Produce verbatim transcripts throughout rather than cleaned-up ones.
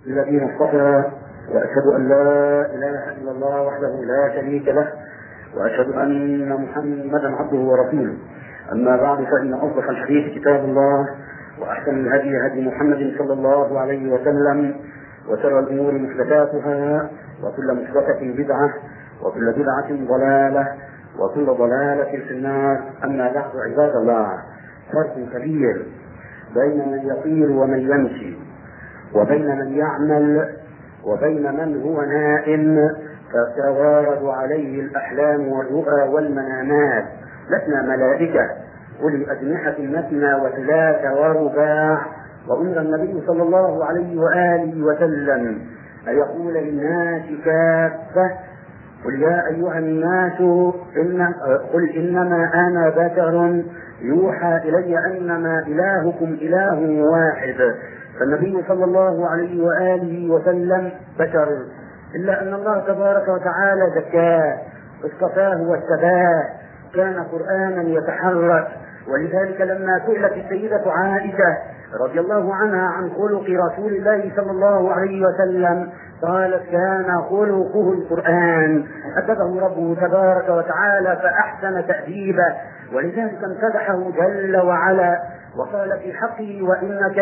الذين اصطفى، وأشهد أن لا إله إلا الله وحده لا شريك له، وأشهد أن محمدا عبده ورسوله. أما بعد، فإن أصدق الحديث كتاب الله، وأحسن الهدي هدي محمد صلى الله عليه وسلم، وشر الأمور محدثاتها، وكل محدثة بدعة، وكل بدعة ضلالة، وكل ضلالة في النار. أما بعد، عباد الله، فرق كبير بين من يطير ومن يمشي، وبين من يعمل وبين من هو نائم تتوارد عليه الأحلام والرؤى والمنامات. لسنا ملائكة أولي أجنحة مثنى وثلاث ورباع. وأمر النبي صلى الله عليه وآله وسلم أن يقول للناس كافة: قل يا أيها الناس إن قل إنما أنا بشر يوحى إلي أنما إلهكم إله واحد. فالنبي صلى الله عليه وآله وسلم بشر، إلا أن الله تبارك وتعالى زكاه، اصطفاه واجتباه، كان قرآنا يتحرك. ولذلك لما سئلت السيدة عائشة رضي الله عنها عن خلق رسول الله صلى الله عليه وسلم قالت: كان خلقه القرآن. أدبه ربه تبارك وتعالى فأحسن تأديبه، ولذلك امتدحه جل وعلا وقال في حقه: وإنك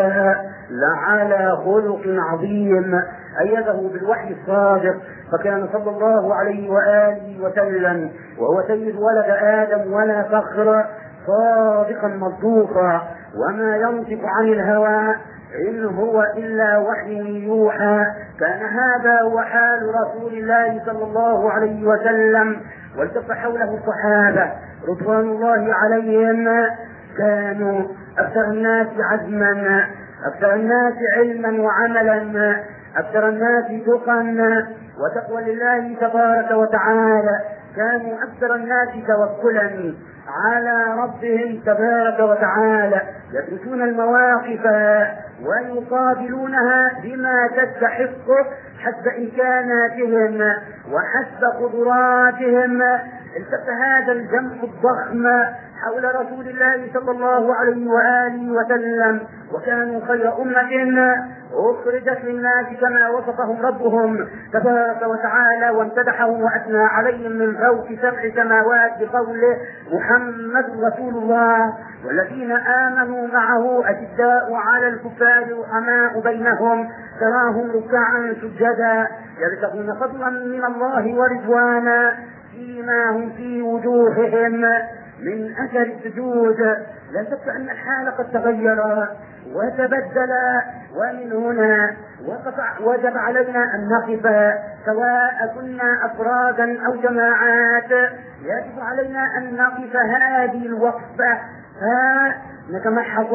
لعلى خلق عظيم. أيده بالوحي الصادق، فكان صلى الله عليه وآله وسلم وهو سيد ولد آدم ولا فخر، صادقا مصدوقا، وما ينطق عن الهوى إن هو إلا وحي يوحى. كان هذا هو حال رسول الله صلى الله عليه وسلم، والتف حوله الصحابة رضوان الله عليهم، كانوا أكثر الناس عزما، أكثر الناس علما وعملا، أكثر الناس تقى وتقوى لله تبارك وتعالى، كانوا أكثر الناس توكلا على ربهم تبارك وتعالى، يدرسون المواقف ويقابلونها بما تستحق حسب إمكاناتهم وحسب قدراتهم. التف هذا الجمع الضخم حول رسول الله صلى الله عليه وآله وسلم، وكانوا خير أمة أخرجت للناس كما وصفهم ربهم تبارك وتعالى وامتدحهم وأثنى عليهم من فوق سبع سماوات بقوله: محمد رسول الله والذين آمنوا معه أشداء على الكفار رحماء بينهم تراهم ركعا سجدا يبتغون فضلا من الله ورضوانا فيما هم في وجوههم من أثر السجود. لا شك أن الحال قد تغير وتبدل، ومن هنا وجب علينا أن نقف، سواء كنا أفرادا أو جماعات، يجب علينا أن نقف هذه الوقفة نتمحض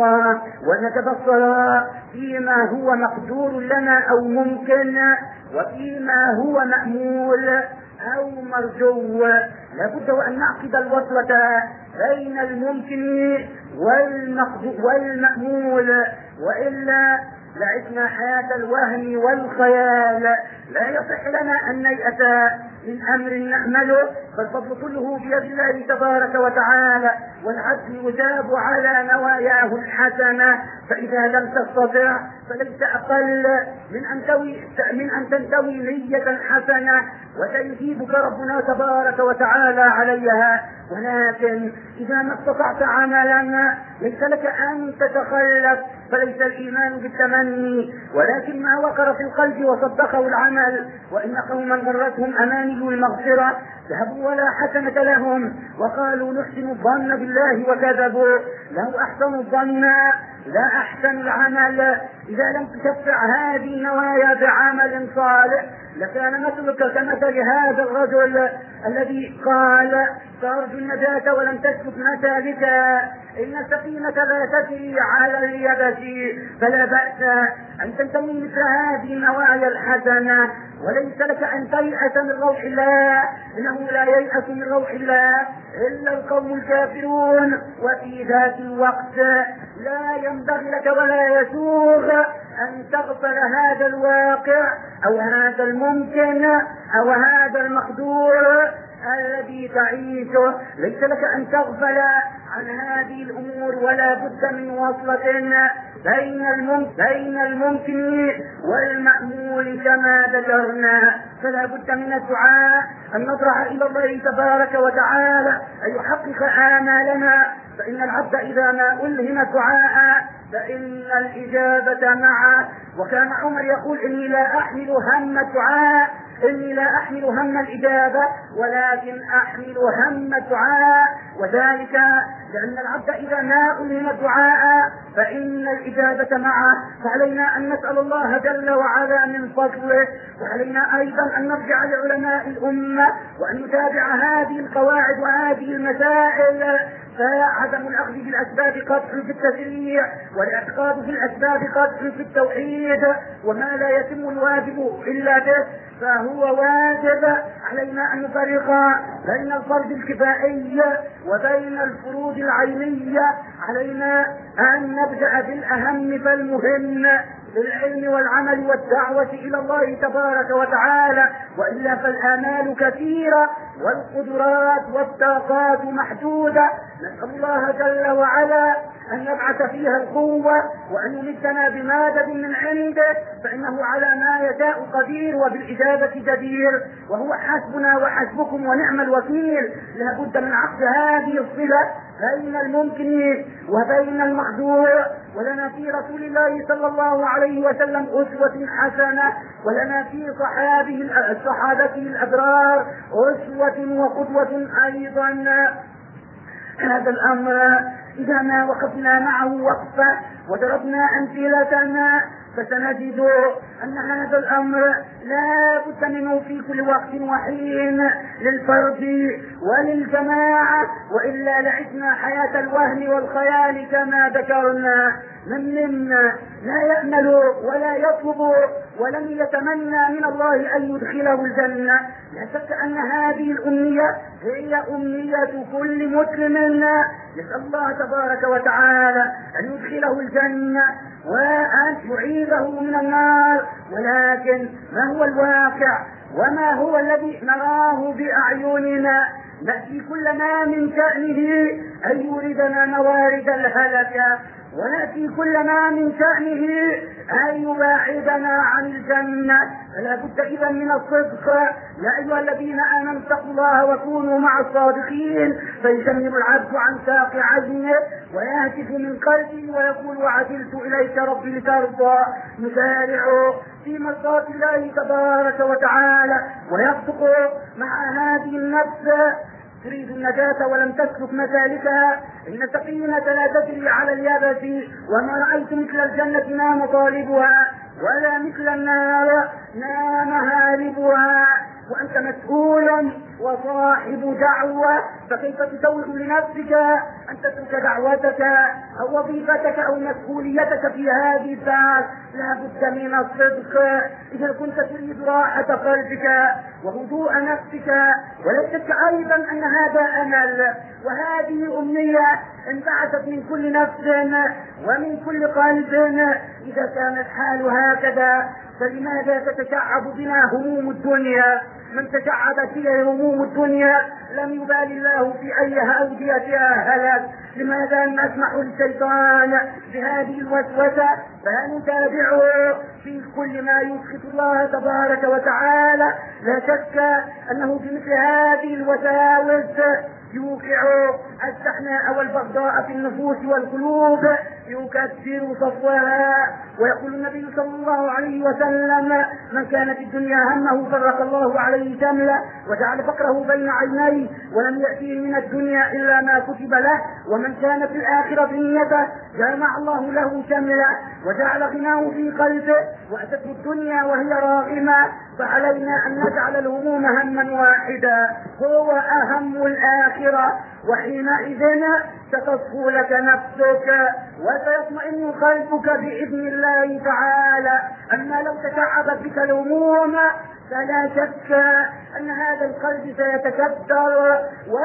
ونتبصر فيما هو مقدور لنا أو ممكن، وفيما هو مأمول أو مرجو. لابد وأن نعقد الوصلة بين الممكن والمأمول، وإلا لعشنا حياة الوهم والخيال. لا يصح لنا أن نيأس من أمر نعمله، فالفضل كله بيد الله تبارك وتعالى، والعبد يجاب على نواياه الحسنة، فإذا لم تستطع فليس أقل من أن توي من أن تنتوي نية حسنة وسيجيبك ربنا تبارك وتعالى عليها. ولكن إذا ما استطعت عملا ليس لك أن تتخلف، فليس الإيمان بالتمني ولكن ما وقر في القلب وصدقه العمل. وإن قوما غرتهم أماني المغفرة ذهبوا ولا حسنة لهم وقالوا نحسن الظن بالله وكذبوا. لو أحسنوا الظن لا أحسن العمل. إذا لم تشفع هذه النوايا بعمل صالح لكان مثلك كمثل هذا الرجل الذي قال: ترجو النجاة ولم تسلك مسالك، إن السفينة لا تجري على اليبس. فلا بأس أن تنتمي مثل هذه النوايا الحسنة، وليس لك أن تيأس من روح الله، إنه لا ييأس من روح الله إلا القوم الكافرون. وفي ذات الوقت لا ينبغي لك ولا يسوغ أن تغفل هذا الواقع أو هذا الممكن أو هذا المقدور الذي تعيشه. ليس لك أن تغفل عن هذه الأمور، ولا بد من وصلة بين الممكن والمأمون كما ذكرنا. فلا بد من الدعاء أن نطرح إلى الله تبارك وتعالى أن يحقق آمالنا، فإن العبد إذا ما ألهم الدعاء فإن الإجابة معه. وكان عمر يقول: إني لا أحمل هم الدعاء، إني لا أحمل هم الإجابة ولكن أحمل هم الدعاء، وذلك لأن العبد إذا ما ألهم الدعاء فإن الإجابة معه. فعلينا أن نسأل الله جل وعلا من فضله، وعلينا أيضا أن نرجع لعلماء الأمة وأن نتابع هذه القواعد وهذه المسائل. فعدم الأخذ بالأسباب قدح في التشريع، والاعتقاد في الأسباب قدح في التوحيد، وما لا يتم الواجب إلا به فهو واجب. علينا أن نفرق بين الفرض الكفائي وبين الفروض العينية. علينا أن نبدأ بالأهم فالمهم بالعلم والعمل والدعوة إلى الله تبارك وتعالى، وإلا فالآمال كثيرة والقدرات والطاقات محدودة. نسأل الله جل وعلا أن يبعث فيها القوة وأن يمدنا بمادة من عنده، فإنه على ما يشاء قدير وبالإجابة جدير، وهو حسبنا وحسبكم ونعم الوكيل. لا بد من عقد هذه الصلة بين الممكن وبين المقدور. ولنا في رسول الله صلى الله عليه وسلم أسوة حسنة، ولنا في صحابه صحابته الأبرار أسوة وقدوة أيضا. هذا الأمر إذا ما وقفنا معه وقفة وضربنا أمثلتنا فسنجد أن هذا الأمر لا بد منه في كل وقت وحين للفرد وللجماعة، وإلا لعشنا حياة الوهم والخيال كما ذكرنا. من منا لا يأمل ولا يطلب ولم يتمنى من الله أن يدخله الجنة؟ لا شك أن هذه الأمنية هي أمنية كل مسلم، نسأل الله تبارك وتعالى أن يدخله الجنة وأن يعيذه من النار. ولكن ما هو الواقع وما هو الذي نراه بأعيننا؟ نأتي كل ما من شأنه أن يوردنا موارد الهلكة، ونأتي كل ما من شأنه أن يباعدنا عن الجنة. فلا بد إذا من الصدق. يا أيها الذين آمنوا اتقوا الله وكونوا مع الصادقين، فيجنب العبد عن ساق عزمه ويهتف من قلبه ويقول: وعجلت إليك ربي لترضى. يسارع في مرضاة الله تبارك وتعالى ويصدق مع هذه النفس تريد النجاة ولم تسلك مسالكها. إن السفينة لا تجري على اليابس، وما رأيت مثل الجنة ما مطالبها ولا مثل النار ما مهاربها. وأنت مسؤول وصاحب دعوة، فكيف تسوق لنفسك أن تترك دعوتك أو وظيفتك أو مسؤوليتك في هذه الساعة؟ لا بد من الصدق. إذا كنت تريد راحة قلبك وهدوء نفسك، ولا شك أيضا أن هذا أمل وهذه أمنية انبعثت من كل نفس ومن كل قلب. إذا كان الحال هكذا فلماذا تتشعب بنا هموم الدنيا؟ من تشعبت فيه هموم الدنيا لم يبال الله في أي أوديتها هلك. لماذا نسمح للشيطان بهذه الوسوسة فنتابعه في كل ما يسخط الله تبارك وتعالى؟ لا شك أنه في مثل هذه الوساوس يوقع الشحناء والبغضاء في النفوس والقلوب، يكسر صفوها. ويقول النبي صلى الله عليه وسلم: من كانت الدنيا همه فرق الله عليه شمله وجعل فقره بين عينيه ولم يأتيه من الدنيا إلا ما كتب له، ومن كانت الآخرة نيته جمع الله له شمله وجعل غناه في قلبه وأتته الدنيا وهي راغمة. فعلينا أن نجعل الهموم هما واحدا هو أهم الآخرة، وحينئذ ستصفو لك نفسك وسيطمئن قلبك بإذن الله تعالى. أما لو تشعبت بك الهموم فلا شك أن هذا القلب سيتكدر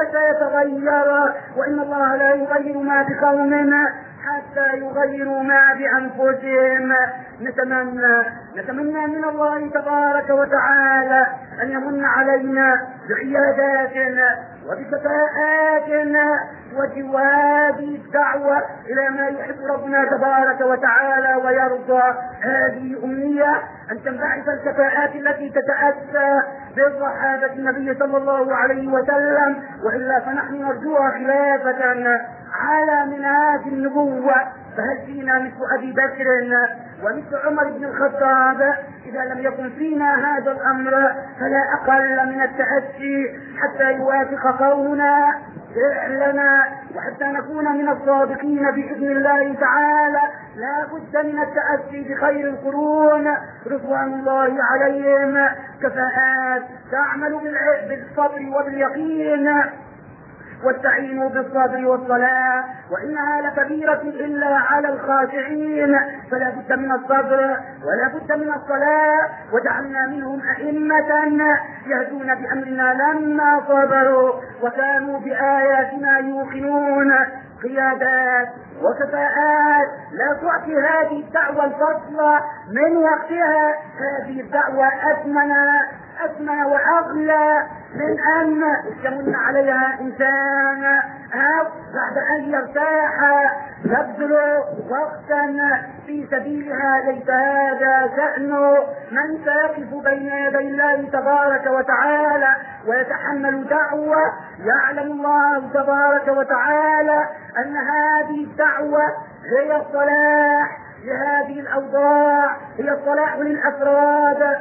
وسيتغير، وإن الله لا يغير ما بقوم حتى يغيروا ما بأنفسهم. نتمنى نتمنى من الله تبارك وتعالى أن يمن علينا بعيادات وبكفاءات وجواد الدعوة إلى ما يحب ربنا تبارك وتعالى ويرضى. هذه أمنية أن تنبعث الكفاءات التي تتأسى بالصحابة النبي صلى الله عليه وسلم، وإلا فنحن نرجوها خلافة على منهاج النبوة. فهل فينا مثل أبي بكر ومثل عمر بن الخطاب؟ إذا لم يكن فينا هذا الأمر فلا أقل من التأسي حتى يوافق قولنا فعلنا وحتى نكون من الصادقين بإذن الله تعالى. لا بد من التأسي بخير القرون رضوان الله عليهم. كفاءات تعمل بالصبر وباليقين، واستعينوا بالصبر والصلاة وإنها لكبيرة إلا على الخاشعين. فلا بد من الصبر ولا بد من الصلاة، وجعلنا منهم أئمة يهدون بأمرنا لما صبروا وكانوا بآياتنا يوقنون. قيادات وكفاءات لا تعطي هذه الدعوة الفضل من وقتها. هذه الدعوة أثمن أثمن وأغلى من أن يمن عليها إنسان أو بعد أن يرتاح يبذل وقتا في سبيلها. ليس هذا شأن من سيقف بين يدي الله تبارك وتعالى ويتحمل دعوة يعلم الله تبارك وتعالى أن هذه الدعوة هي الصلاح لهذه الأوضاع، هي الصلاح للأفراد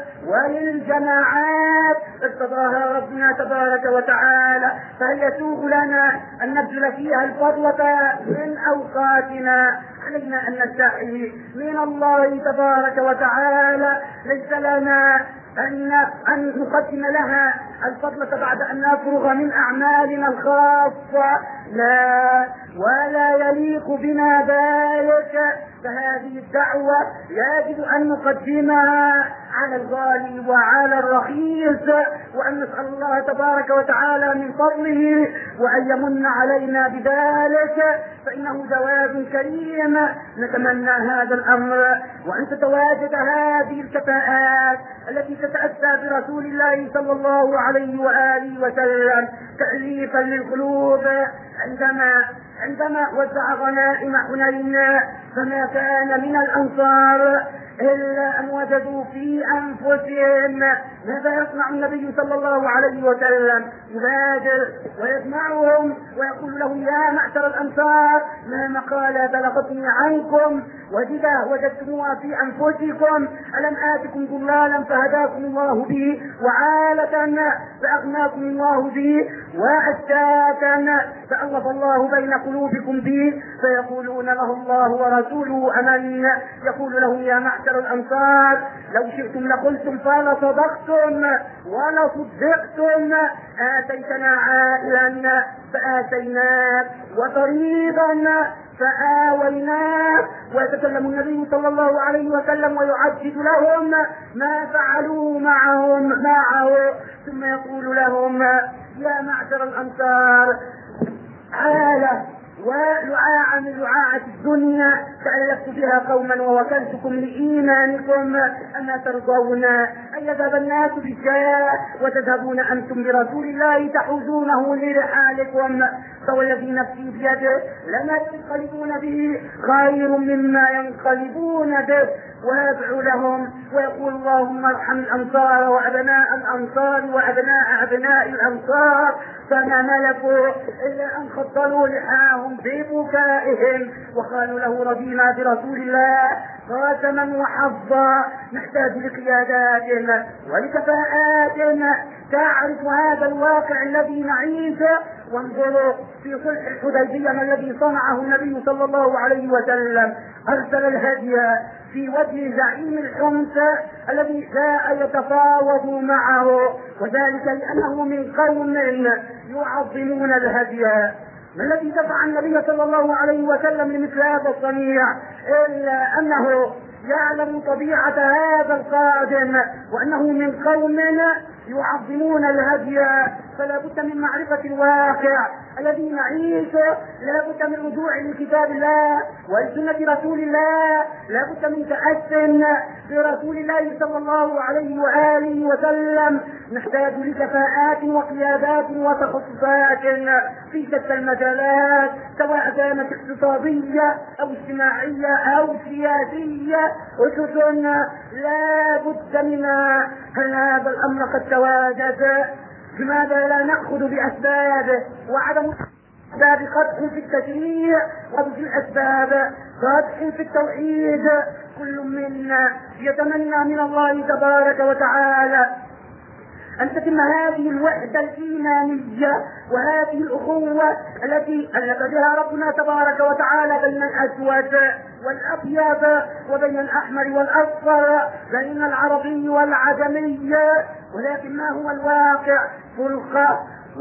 وللجماعات ارتضاها ربنا تبارك وتعالى. فهل يسوغ لنا أن نبذل فيها الفضلة من أوقاتنا؟ علينا أن نستحي من الله تبارك وتعالى. ليس لنا أن أن نقدم لها الفضلة بعد أن نفرغ من أعمالنا الخاصة، لا، ولا يليق بنا ذلك. فهذه الدعوة يجب أن نقدمها على الغالي وعلى الرخيص، وأن نسأل الله تبارك وتعالى من فضله وأن يمن علينا بذلك، فإنه جواد كريم. نتمنى هذا الأمر وأن تتواجد هذه الكفاءات التي تتأسى برسول الله صلى الله عليه وآله وسلم تأليفا للقلوب. عندما عندما وزع غنائم حنين فما كان من الأنصار إلا أن وجدوا في أنفسهم ماذا يصنع النبي صلى الله عليه وسلم. يبادر ويجمعهم ويقول لهم يا معشر الأنصار ما مقالة بلغتني عنكم وجدا وجدتموها في أنفسكم، ألم آتكم ضلالا فهداكم الله به، وعالة فأغناكم الله به، وأشتاتا فألف الله بين قلوبكم به. فيقولون له الله ورسوله أمن. يقول لهم يا معشر الأنصار لو شئتم لقلتم فلصدقتم ولصدقتم، آتيتنا عائلا فآتيناك وطريبا فآويناه. ويتكلم النبي صلى الله عليه وسلم ويعجب لهم ما فعلوا معهم معه، ثم يقول لهم يا معشر الأنصار عالة ولعاعا من لعاعة الدنيا تألفت بها قوما ووكلتكم لإيمانكم، أما ترضون أن يذهب الناس بالشاء وتذهبون أنتم برسول الله تحوزونه لرحالكم، فوالذي نفسي بيده لما تنقلبون به خير مما ينقلبون به. ويدعو لهم ويقول اللهم ارحم الأنصار وأبناء الأنصار وأبناء أبناء الأنصار، فما ملكوا إلا أن خطلوا لحاهم ببكائهم وقالوا له رضينا برسول الله قاسما وحظا. نحتاج لقيادات ولكفاءات تعرف هذا الواقع الذي نعيشه. وانظروا في صلح الحديبية ما الذي صنعه النبي صلى الله عليه وسلم، أرسل الهدي في وجه زعيم الحمص الذي جاء يتفاوض معه، وذلك لأنه من قوم يعظمون الهدي. ما الذي دفع النبي صلى الله عليه وسلم لمثل هذا الصنيع إلا أنه يعلم طبيعة هذا القادم وأنه من قوم يعظمون الهدي فلا بد من معرفة الواقع الذي نعيشه، لا بد من رجوع لكتاب الله ولسنة رسول الله، لا بد من تحسن برسول الله صلى الله عليه وآله وسلم. نحتاج لكفاءات وقيادات وتخصصات في شتى المجالات، سواء كانت اقتصادية أو اجتماعية أو سياسية، أسس لا بد منها. هل هذا الأمر قد تواجد؟ لماذا لا نأخذ بأسبابه؟ وعدم أسباب قدح في التشريع وفي الأسباب قدح في التوحيد. كل منا يتمنى من الله تبارك وتعالى أن تتم هذه الوحدة الإيمانية وهذه الأخوة التي ألف بها ربنا تبارك وتعالى بين الأسود والأبيض وبين الأحمر والأصفر، بين العربي والعجمي. ولكن ما هو الواقع؟ فرقة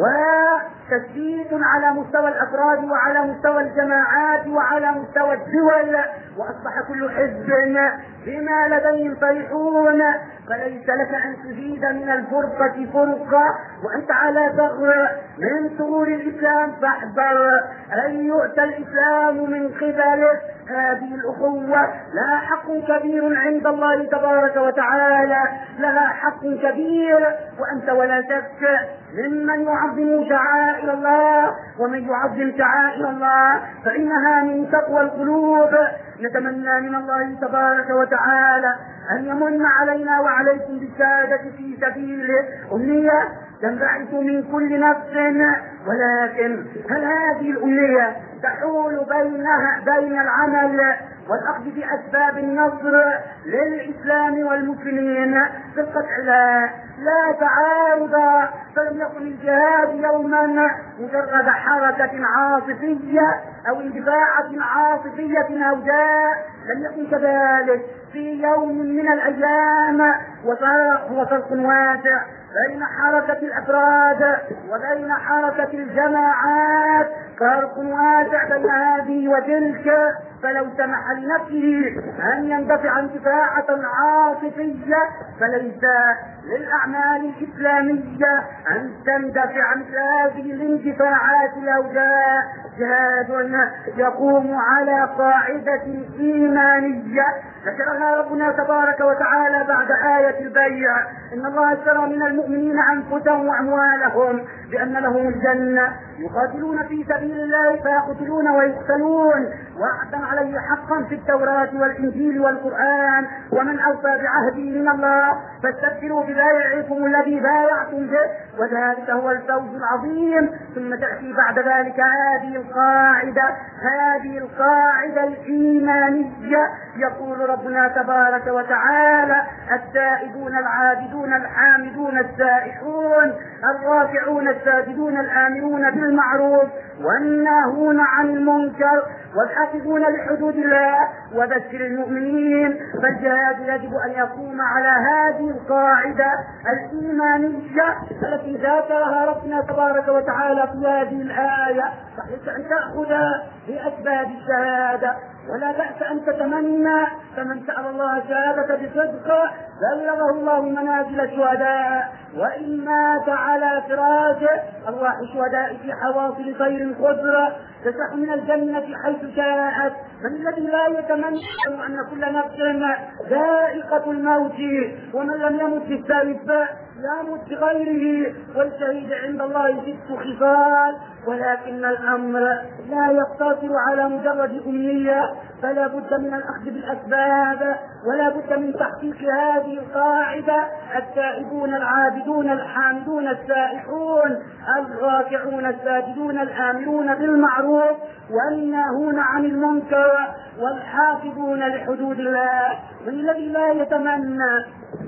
وتشديد على مستوى الأفراد وعلى مستوى الجماعات وعلى مستوى الدول، وأصبح كل حزب بما لديهم فرحون. فليس لك أن تزيد من الفرقة فرقة وأنت على ثغر من ثغور الإسلام، فاحذر أن يؤتى الإسلام من قبله. هذه الأخوة لها حق كبير عند الله تبارك وتعالى، لها حق كبير، وأنت ولا شك ممن يعظم شعائر الله، ومن يعظم شعائر الله فإنها من تقوى القلوب. نتمنى من الله تبارك وتعالى أن يمن علينا وعليكم بالسادة في سبيله أمنية تنبعث من كل نفس، ولكن هل هذه الأمنية تحول بينها بين العمل والأخذ بأسباب النصر للإسلام والمسلمين؟ في القطع لا لا تعارض. فلم يكن الجهاد يوما مجرد حركة عاطفية أو اندفاعة عاطفية هوجاء، لم يكن كذلك. في يوم من الأيام وفرق واسع بين حركة الأفراد وبين حركة الجماعات، فرق واسع بين هذه وتلك. فلو سمح لنفسه أن يندفع اندفاعة عاطفية فليس للأعمال الإسلامية أن تندفع مثل هذه الاندفاعات الهوجاء. جهاد يقوم على قاعدة إيمانية ذكرها ربنا تبارك وتعالى بعد آية البيع: إن الله اشترى من المؤمنين أنفسهم وأموالهم بأن لهم الجنة يقاتلون في سبيل الله فيقتلون ويقتلون وعدا عليه حقا في التوراة والإنجيل والقرآن، ومن أوفى بعهده من الله فاستبشروا ببايعكم الذي بايعتم به وذلك هو الفوز العظيم. ثم تأتي بعد ذلك هذه القاعدة هذه القاعدة الإيمانية، يقول ربنا تبارك وتعالى: التائبون العابدون الحامدون السائحون الراكعون الساجدون الآمرون بالمعروف والناهون عن المنكر والحافظون لحدود الله وبشر المؤمنين. فالجهاد يجب أن يقوم على هذه القاعدة الإيمانية التي ذكرها ربنا تبارك وتعالى في هذه الآية. فحيث أن تأخذ بأسباب الشهادة ولا بأس أن تتمنى، فمن سأل الله شهادة بصدق بلغه الله منازل الشهداء، وإن مات على فراشه أرواح الشهداء في حواصل خير خضرة تسح من الجنة حيث شاءت. من الذي لا يتمنى أن كل نفس ذائقة الموت، ومن لم يمت بالسيف يموت بغيره، والشهيد عند الله ست خصال. ولكن الأمر لا يقتصر على مجرد أمنية، فلا بد من الأخذ بالأسباب ولا بد من تحقيق هذه القاعدة: التائبون العابدون الحامدون السائحون الراكعون الساجدون الآمرون بالمعروف والناهون عن المنكر والحافظون لحدود الله. من الذي لا يتمنى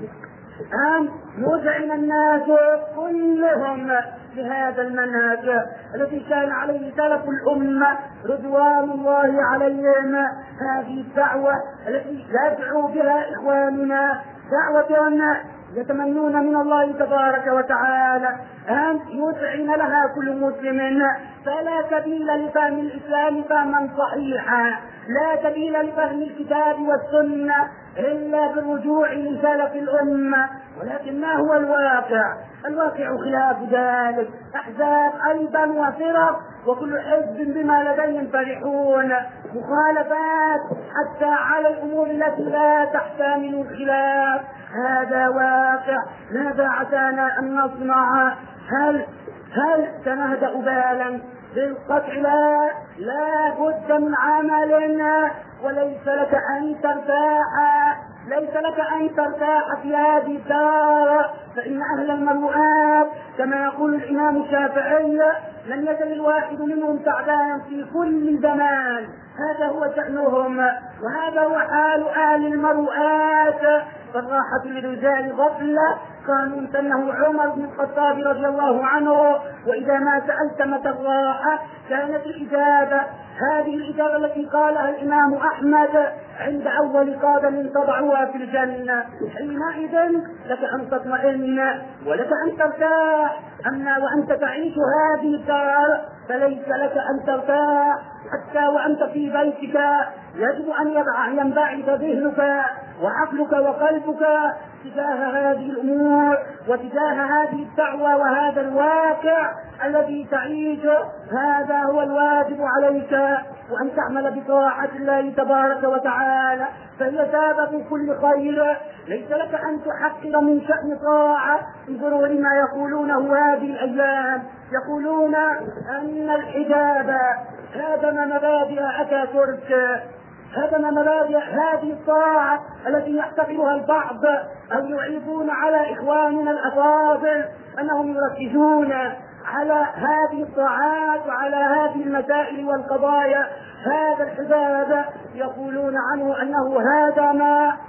أن يذعن الناس كلهم لهذا المنهج الذي كان عليه سلف الأمة رضوان الله عليهم؟ هذه الدعوة التي يدعو بها إخواننا دعوة يتمنون من الله تبارك وتعالى أن يذعن لها كل مسلم. فلا سبيل لفهم الإسلام فهما صحيحا، لا سبيل لفهم الكتاب والسنة إلا بالرجوع لسلف الأمة. ولكن ما هو الواقع؟ الواقع خلاف ذلك، أحزاب أيضا وفرق، وكل حزب بما لديهم فرحون، مخالفات حتى على الأمور التي لا تحتمل الخلاف. هذا واقع. ماذا عسانا أن نصنع؟ هل هل سنهدأ بالا؟ بالقطع لا لا بد من عمل، وليس لك أن ترتاح ليس لك أن ترتاح في هذه الدار، فإن أهل المروءات كما يقول الإمام الشافعي لن يزل الواحد منهم تعبان في كل زمان. هذا هو شأنهم، وهذا هو حال أهل المروءات. فالراحة للرجال غفلة، كانوا امتنه عمر بن الخطاب رضي الله عنه، وإذا ما سألت متى الراحة كانت الإجابة هذه الإجابة التي قالها الإمام أحمد عند أول قدم تضعها في الجنة. حينئذ لك أن تطمئن ولك أن ترتاح. أما وأنت تعيش هذه الدار فليس لك أن ترتاح، حتى وأنت في بيتك يجب أن ينبعث ذهنك وعقلك وقلبك تجاه هذه الأمور وتجاه هذه الدعوة وهذا الواقع الذي تعيشه. هذا هو الواجب عليك، وأن تعمل بطاعة الله تبارك وتعالى، فهي سبب كل خير. ليس لك أن تحقر من شأن طاعة. انظروا لما يقولونه هذه الأيام، يقولون أن الحجاب هدم مبادئ أتاتورك، هدم مبادئ هذه الطاعة التي يحتقرها البعض، أو يعيبون على إخواننا الأفاضل أنهم يركزون على هذه الطاعات وعلى هذه المسائل والقضايا. هذا الحجاب يقولون عنه أنه هدم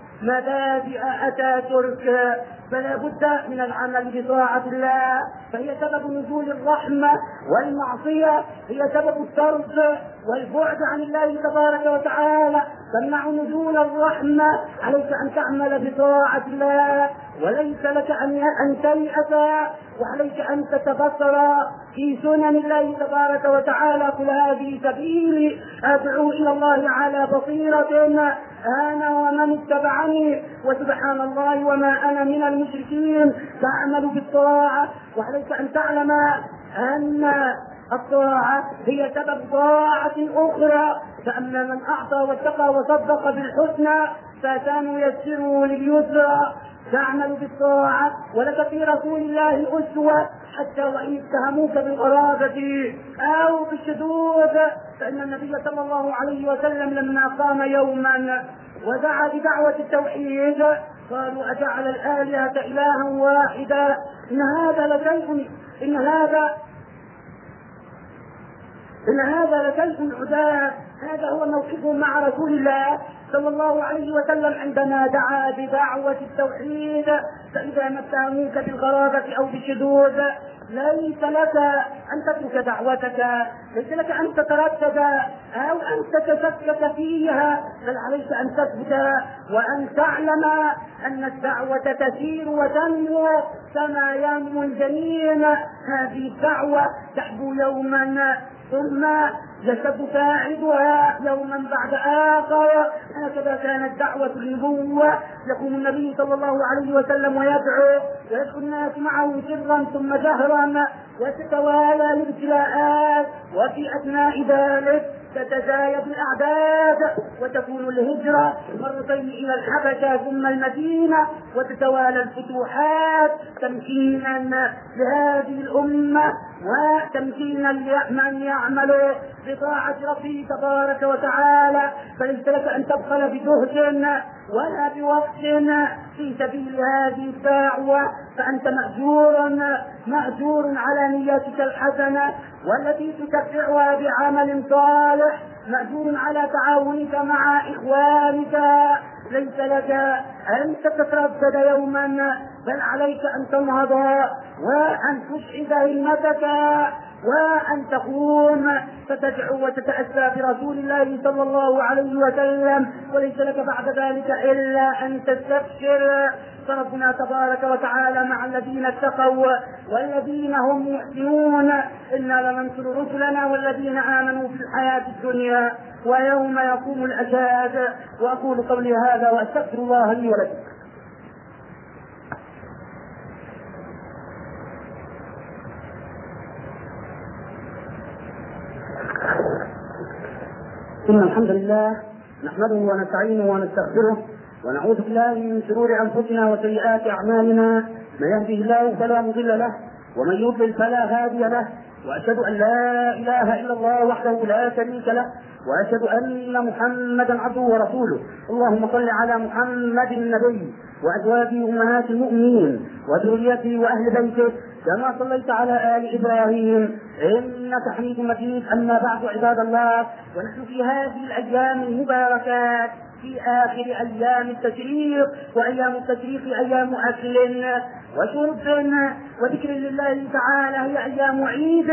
مبادئ أتاتورك. فلا بد من العمل بطاعة الله، فهي سبب نزول الرحمة، والمعصية هي سبب الترك والبعد عن الله تبارك وتعالى تمنع نزول الرحمة. عليك أن تعمل بطاعة الله، وليس لك أن تيأس، وعليك أن تتبصر في سنن الله تبارك وتعالى. قل هذه سبيلي أدعو إلى الله على بصيرة أنا ومن اتبعني وسبحان الله وما أنا من المشركين. تعمل بالطاعة، وعليك أن تعلم أن الطاعة هي سبب طاعة أخرى. فأما من أعطى واتقى وصدق بالحسنى فسنيسره لليسرى. تعمل بالطاعة، ولك في رسول الله أسوة، حتى وإن اتهموك بالغرابة أو بالشذوذ، فإن النبي صلى الله عليه وسلم لما قام يوما ودعا بدعوة التوحيد قالوا أجعل الآلهة إلها واحدا إن هذا لشيء إن هذا إن هذا لشيء عجاب. هذا هو موقفه مع رسول الله صلى الله عليه وسلم عندما دعا بدعوة التوحيد. فإذا ما اتهموك بالغرابة أو بالشذوذ ليس لك أن تترك دعوتك، ليس لك أن تتردد أو أن تتشكك فيها، بل عليك أن تثبت وأن تعلم أن الدعوة تسير وتنمو كما ينمو الجنين. هذه الدعوة تحبو يوما ثم يشد فاعلها يوما بعد آخر. هكذا كانت دعوة النبوة. يقوم النبي صلى الله عليه وسلم ويدعو ويدعو الناس معه سرا ثم جهرا، وتتوالى الابتلاءات، وفي أثناء ذلك تتزايد الأعداد، وتكون الهجرة مرتين إلى الحبشة ثم المدينة، وتتوالى الفتوحات تمكينا لهذه الأمة وتمكينا لمن يعمل بطاعة ربه تبارك وتعالى. فليس لك أن تبخل بجهد ولا بوقت في سبيل هذه الدعوة، فأنت مأجور مأجور على نيتك الحسنة والتي تتبعها بعمل صالح، مأجور على تعاونك مع إخوانك. ليس لك أن تتردد يوما، بل عليك أن تنهض وأن تشعل همتك وأن تقوم فتدعو وتتأسى برسول الله صلى الله عليه وسلم، وليس لك بعد ذلك إلا أن تستبشر. فربنا تبارك وتعالى مع الذين اتقوا والذين هم محسنون، إنا لننصر رسلنا والذين آمنوا في الحياة الدنيا ويوم يقوم الأشهاد. وأقول قولي هذا وأستغفر الله لي ولكم. إن الحمد لله نحمده ونستعينه ونستغفره ونعوذ بالله من شرور أنفسنا وسيئات أعمالنا، من يهده الله فلا مضل له ومن يضلل فلا هادي له، وأشهد أن لا إله إلا الله وحده لا شريك له، وأشهد أن محمدا عبده ورسوله. اللهم صل على محمد النبي وأزواجه أمهات المؤمنين وذريته وأهل بيته كما صليت على آل إبراهيم إنك حميد مجيد. أما بعد عباد الله، ونحن في هذه الأيام المباركات في آخر أيام التشريق، وأيام التشريق أيام أكل وشرب وذكر لله تعالى، هي أيام عيد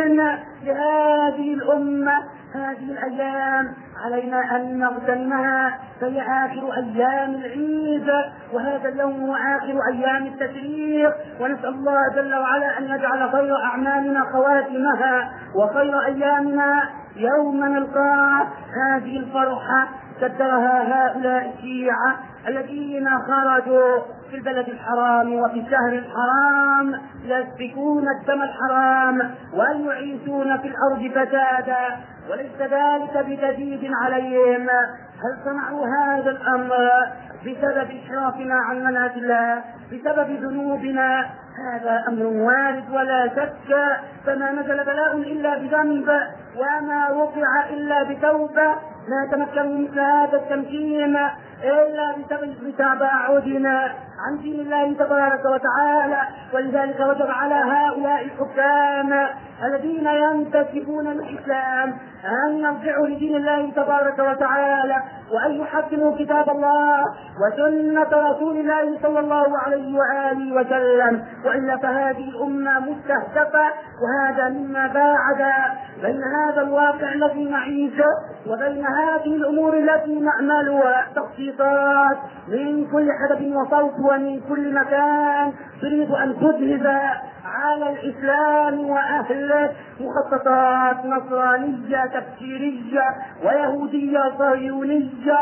لهذه الأمة. هذه الأيام علينا أن نغتنمها، فهي آخر أيام العيد، وهذا اليوم هو آخر أيام التشريق، ونسأل الله جل وعلا أن يجعل خير أعمالنا خواتمها وخير أيامنا يوم نلقاه. هذه الفرحة قدرها هؤلاء الشيعة الذين خرجوا في البلد الحرام وفي الشهر الحرام يسفكون الدم الحرام ويعيشون في الأرض فسادا، وليس ذلك بجديد عليهم. هل صنعوا هذا الأمر بسبب انحرافنا عن منهج الله، بسبب ذنوبنا؟ هذا أمر وارد ولا شك، فما نزل بلاء إلا بذنب وما وقع إلا بتوبة. لا يتمكن مثل هذا التمكين إلا بسبب تباعدنا عن دين الله تبارك وتعالى، ولذلك وجب على هؤلاء الحكام الذين ينتسبون للإسلام أن يرجعوا لدين الله تبارك وتعالى وأن يحكموا كتاب الله وسنة رسول الله صلى الله عليه وآله وسلم، وإلا فهذه الأمة مستهدفة. وهذا مما باعد بين هذا الواقع الذي نعيشه وبين هذه الأمور التي نعملها، تخطيطات من كل حدب وصوت ومن كل مكان تريد أن تدهب على الإسلام وأهله، مخططات نصرانية تفسيرية ويهودية صهيونية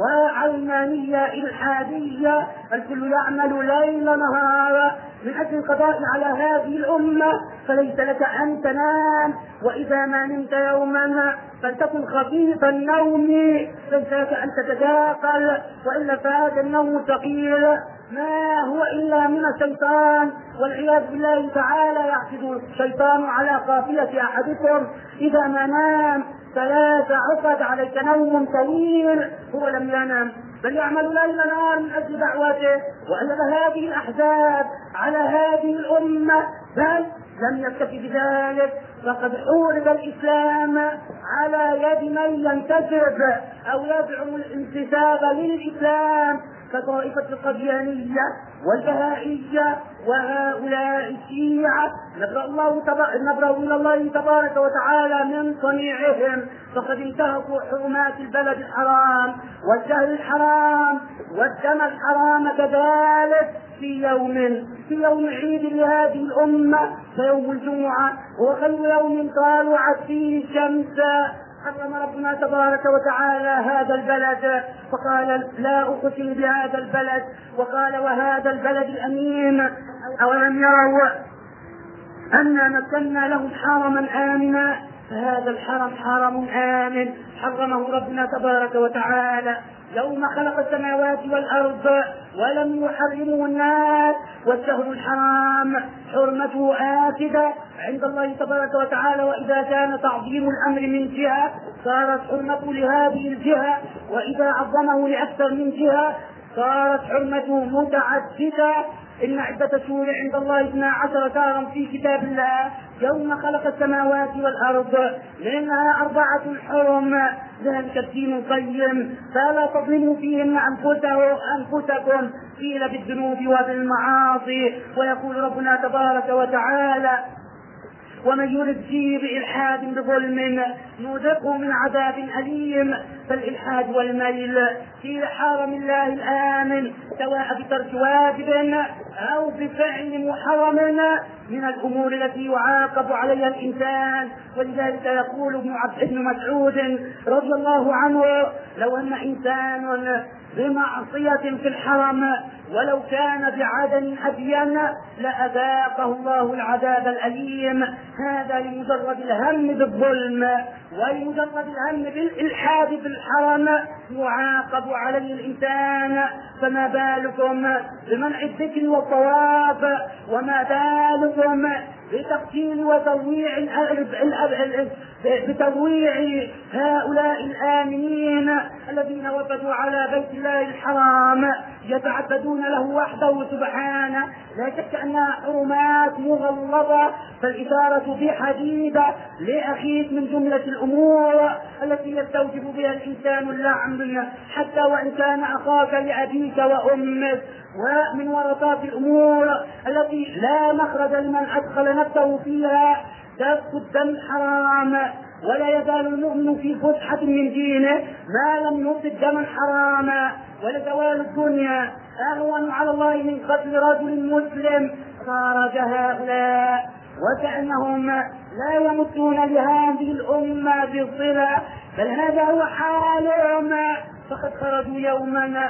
وعلمانية إلحادية، الكل يعمل ليل نهار من أجل القضاء على هذه الأمة. فليس لك أن تنام، وإذا ما نمت يوما فلتكن خفيف النوم، ليس لك أن تتداخل، وإلا فهذا النوم ثقيل ما هو إلا من الشيطان، والعياذ بالله تعالى. يعقد الشيطان على قافلة أحدكم إذا ما نام ثلاث عقد، عليك نوم طويل، هو لم ينم بل يعمل ليل نهار من أجل دعوته. وألب هذه الأحزاب على هذه الأمة، بل لم يكتفي بذلك، فقد حورب الإسلام على يد من ينتسب أو يدعو الانتساب للإسلام كطائفة القديانية والبهائية وهؤلاء الشيعة. نبرأ الله تبارك نبرأ إلى الله تبارك وتعالى من صنيعهم، فقد انتهكوا حرمات البلد الحرام والشهر الحرام والدم الحرام كذلك في يوم في يوم عيد لهذه الأمة، فيوم الجمعة هو خير يوم طالعت فيه الشمس. حرم ربنا تبارك وتعالى هذا البلد، فقال لا أقسم بهذا البلد، وقال وهذا البلد الأمين. أولم يروا أنا مكنا لهم حرما آمنا، فهذا الحرم حرم آمن حرمه ربنا تبارك وتعالى يوم خلق السماوات والأرض ولم يحرمه الناس. والشهر الحرام حرمته آكدة عند الله تبارك وتعالى، وإذا كان تعظيم الأمر من جهة صارت حرمته لهذه الجهة، وإذا عظمه لأكثر من جهة صارت حرمته متعددة. إن عدة الشهور عند الله اثنا عشر شهرا في كتاب الله يوم خلق السماوات والأرض منها أربعة حرم، ذلك الدين القيم، فلا تظلموا فيهن أنفسكم قيل بالذنوب وبالمعاصي. ويقول ربنا تبارك وتعالى ومن يرد فيه بإلحاد بظلم نذقه من عذاب أليم. فالإلحاد والميل في حرم الله الآمن سواء بترك واجب أو بفعل محرم من الأمور التي يعاقب عليها الإنسان. ولذلك يقول ابن عبد ابن مسعود رضي الله عنه: لو أن إنسان بمعصية في الحرم ولو كان بعدن أبين لأذاقه الله العذاب الأليم. هذا لمجرد الهم بالظلم، ولمجرد الهم بالإلحاد في الحرم يعاقب عليه الإنسان. فما بالكم بمنع الذكر والطواف، وما بالكم بتقتيل وترويع بترويع هؤلاء الآمنين الذين وفدوا على بيت الله الحرام يتعبدون له وحده سبحانه. لا شك أنها حرمات مغلظة، فالإشارة بحديدة لأخيك من جملة الأمور التي يستوجب بها الإنسان اللعن، حتى وإن كان أخاك لأبيك وأمك. ومن ورطات الأمور التي لا مخرج لمن أدخل نفسه فيها سفك الدم حرام، ولا يزال المؤمن في فسحة من دينه ما لم يصب دما حراما. ولزوال الدنيا أهون على الله من قتل رجل مسلم. خرج هؤلاء وكأنهم لا يمتون لهذه الأمة بصلة، بل هذا هو حالهم. فقد خرجوا يوما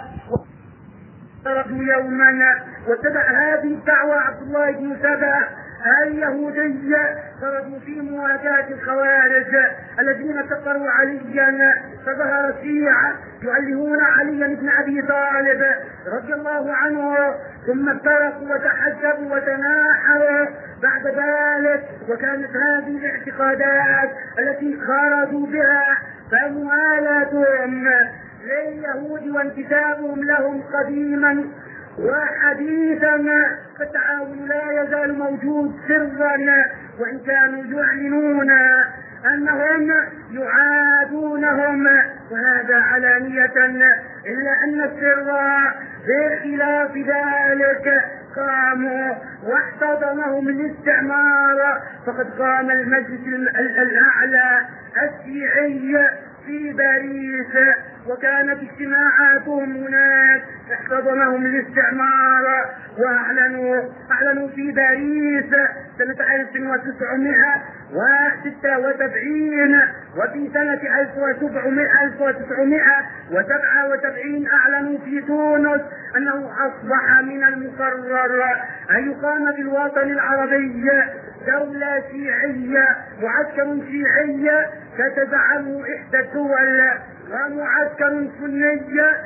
خرجوا يوما واتبع هذه الدعوة عبد الله بن سبأ اليهودي، خرجوا في مواجهة الخوارج الذين كفروا عليا، فظهر الشيعة يعلمون علي بن أبي طالب رضي الله عنه، ثم افترقوا وتحزبوا وتناحروا بعد ذلك. وكانت هذه الاعتقادات التي خرجوا بها فموالاتهم لليهود وانتسابهم لهم قديما وحديثا، فالتعاون لا يزال موجود سرا، وإن كانوا يعلنون أنهم يعادونهم وهذا علانية، إلا أن السر بخلاف ذلك قاموا واحتضنهم الاستعمار. فقد قام المجلس الأعلى الشيعي في باريس وكانت اجتماعاتهم هناك، احتضنهم الاستعمار واعلنوا اعلنوا في باريس سنة ألف وتسعمائة وستة وسبعين، وفي سنة ألف وتسعمائة وسبعة وسبعين اعلنوا في تونس انه اصبح من المقرر ان يقام في الوطن العربي دولة شيعية، معسكر شيعي تتدعمه إحدى الدول، ومعسكر سني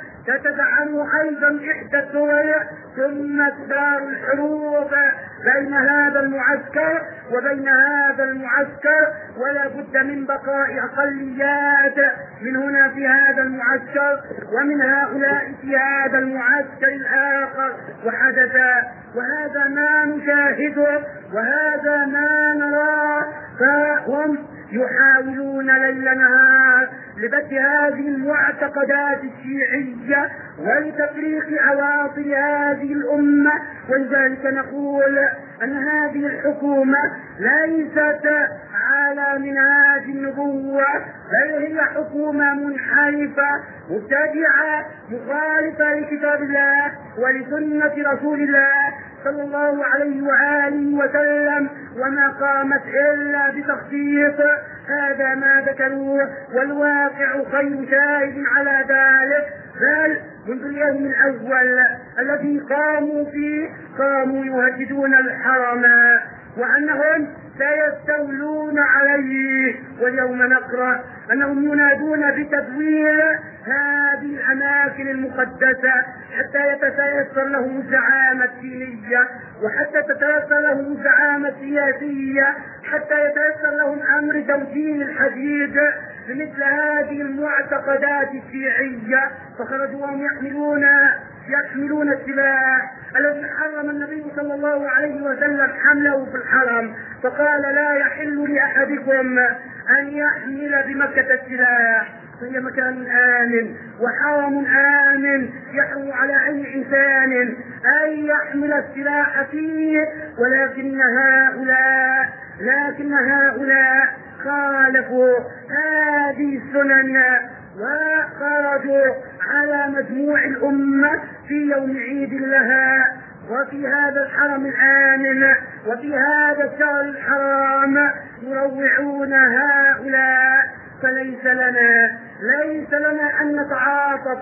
تتدعمه أيضا إحدى الدول، ثم تدار الحروب بين هذا المعسكر وبين هذا المعسكر، ولا بد من بقاء أقليات من هنا في هذا المعسكر ومن هؤلاء في هذا المعسكر الآخر. وحدث وهذا ما نشاهده وهذا ما نراه، فهم يحاولون ليل نهار لبث هذه المعتقدات الشيعية ولتفريق عواطف هذه الأمة. ولذلك نقول أن هذه الحكومة ليست على منهاج النبوة، بل هي حكومة منحرفة مبتدعة مخالفة لكتاب الله ولسنة رسول الله صلى الله عليه وآله وسلم، وما قامت إلا بتخطيط. هذا ما ذكروه والواقع خير شاهد على ذلك. بل منذ اليوم الأول الذي قاموا فيه قاموا يهددون الحرم وأنهم سيستولون عليه، واليوم نقرأ أنهم ينادون بتدوير هذه الأماكن المقدسة حتى يتيسر لهم الزعامة الدينية، وحتى تتيسر لهم الزعامة السياسية، حتى يتيسر لهم أمر توجيه الحديد بمثل هذه المعتقدات الشيعية. فخرجوا وهم يحملون يحملون السلاح الذي حرم النبي صلى الله عليه وسلم حمله في الحرم، فقال: لا يحل لأحدكم أن يحمل بمكة السلاح. فهي مكان آمن وحرم آمن يحرم على أي إنسان أن يحمل السلاح فيه، ولكن هؤلاء لكن هؤلاء خالفوا هذه السنن وخرجوا على مجموع الأمة في يوم عيد لها، وفي هذا الحرم الآمن وفي هذا الشهر الحرام يروعون هؤلاء. فليس لنا ليس لنا أن نتعاطف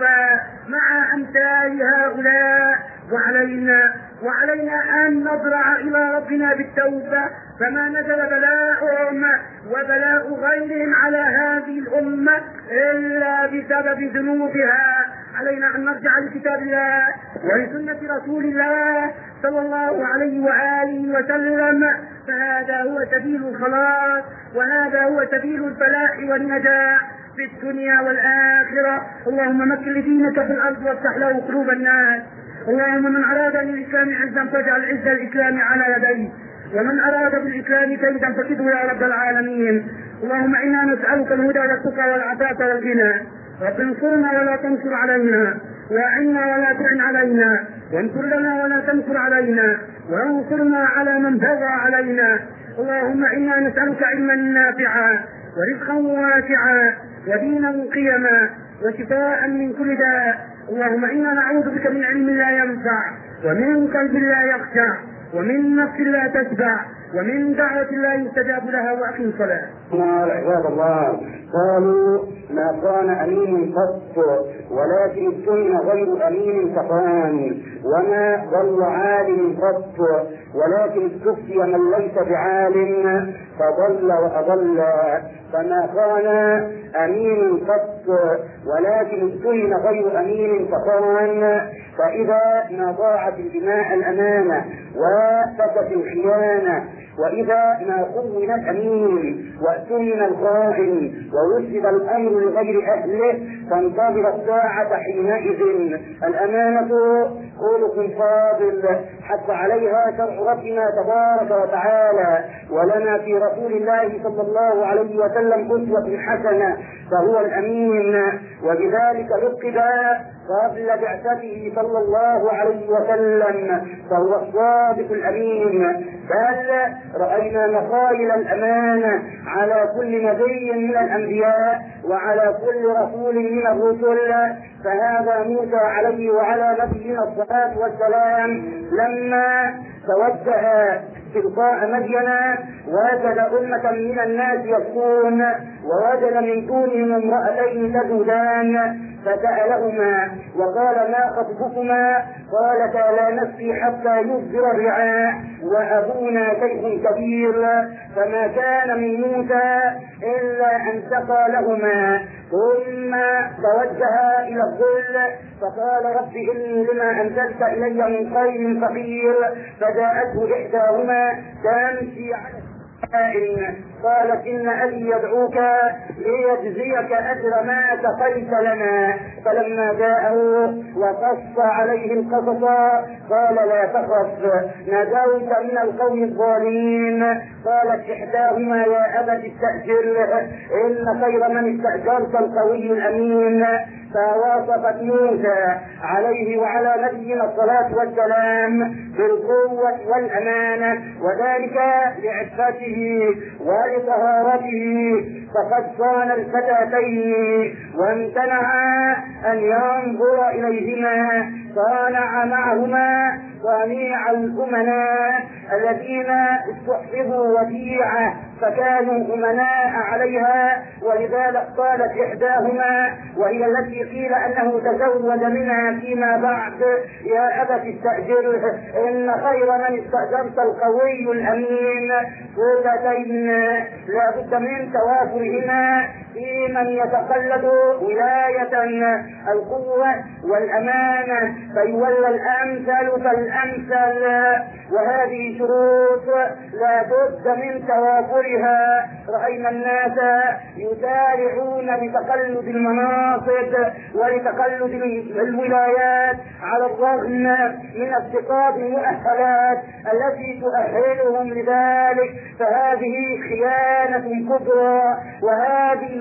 مع أمثال هؤلاء، وعلينا وعلينا أن نضرع إلى ربنا بالتوبة، فما نزل بلاؤهم وبلاء غيرهم على هذه الأمة إلا بسبب ذنوبها. علينا أن نرجع لكتاب الله ولسنة رسول الله صلى الله عليه وآله وسلم، فهذا هو سبيل الخلاص، وهذا هو سبيل الفلاح والنجاة في الدنيا والآخرة. اللهم مكن لدينك في الأرض وافتح له قلوب الناس. اللهم من أراد للإسلام عزا فاجعل عز الإسلام على يديه، ومن أراد بالإسلام كيدا فكده يا رب العالمين. اللهم إنا نسألك الهدى والتقى والعفاف والغنى، رب انصرنا ولا تنصر علينا، وأعنا ولا تعن علينا، وانصر لنا ولا تنصر علينا، وانصرنا على من بغى علينا. اللهم إنا نسألك علما نافعا ورزقا واسعا ودينا قيما وشفاء من كل داء. اللهم إنا نعوذ بك من علم لا ينفع، ومن قلب لا يخشع، ومن نفس لا تشبع، ومن دعوة لا يستجاب لها. وأقم الصلاة. عباد الله، قالوا ما كان أمين قط، ولكن اتهم غير أمين فخان، وما ضل عالم قط، ولكن استفتي من ليس بعالم فضل وأضل. فما كان أمين قط ولكن اتهم غير أمين فخان، فإذا ما ضاعت الدماء الأمانة وفقت الخيانة، وإذا ما خون الأمين وأتمن الخائن ووسد الأمر لغير أهله فانتظر الساعة حينئذ. الأمانة خلق فاضل حتى عليها شرع ربنا تبارك وتعالى، ولنا في رسول الله صلى الله عليه وسلم أسوة حسنة، فهو الأمين، وبذلك لقب قبل بعثته صلى الله عليه وسلم، فهو الصادق الأمين. بل رأينا نخايل الأمانة على كل نبي من الأنبياء وعلى كل رسول من الرسل. فهذا موسى عليه وعلى نبينا الصلاة والسلام لما توجه تلقاء مدين وجد أمة من الناس يبكون، ووجد من دونهم امرأتين تذودان، فسألهما وقال ما خطبكما؟ قالتا لا نسقي حتى يصدر الرعاء وأبونا شيخ كبير. فما كان من موسى إلا أن سقى لهما، ثم توجه إلى الظل فقال رب إني لما أنزلت إلي من خير فقير. فجاءته إحداهما تمشي على قالت إن أبي يدعوك ليجزيك أجر ما سقيت لنا. فلما جاءه وقص عليه القصص قال لا تخف نجوت من القوم الظالمين. قالت إحداهما يا أبت استأجره إن خير من استأجرت القوي الأمين. فوصفت موسى عليه وعلى نبينا الصلاة والسلام بالقوة والأمانة، وذلك لعفته ولطهارته، فقد صان الفتاتين وامتنع أن ينظر إليهما، صانع معهما صنيع الأمناء الذين استحفظوا وديعة فكانوا أمناء عليها. ولذلك قالت إحداهما وهي التي قيل أنه تزوج منها فيما بعد يا أبت استأجره إن خير من استأجرت القوي الأمين. صفتين لا بد من توافرهما في من يتقلد ولاية القوة والأمانة فيولى الأمثل فالأمثل، وهذه شروط لا بد من توافرها. رأينا الناس يسارعون بتقلد المناصب ولتقلد الولايات على الرغم من افتقاد المؤهلات التي تؤهلهم لذلك، فهذه خيانة كبرى، وهذه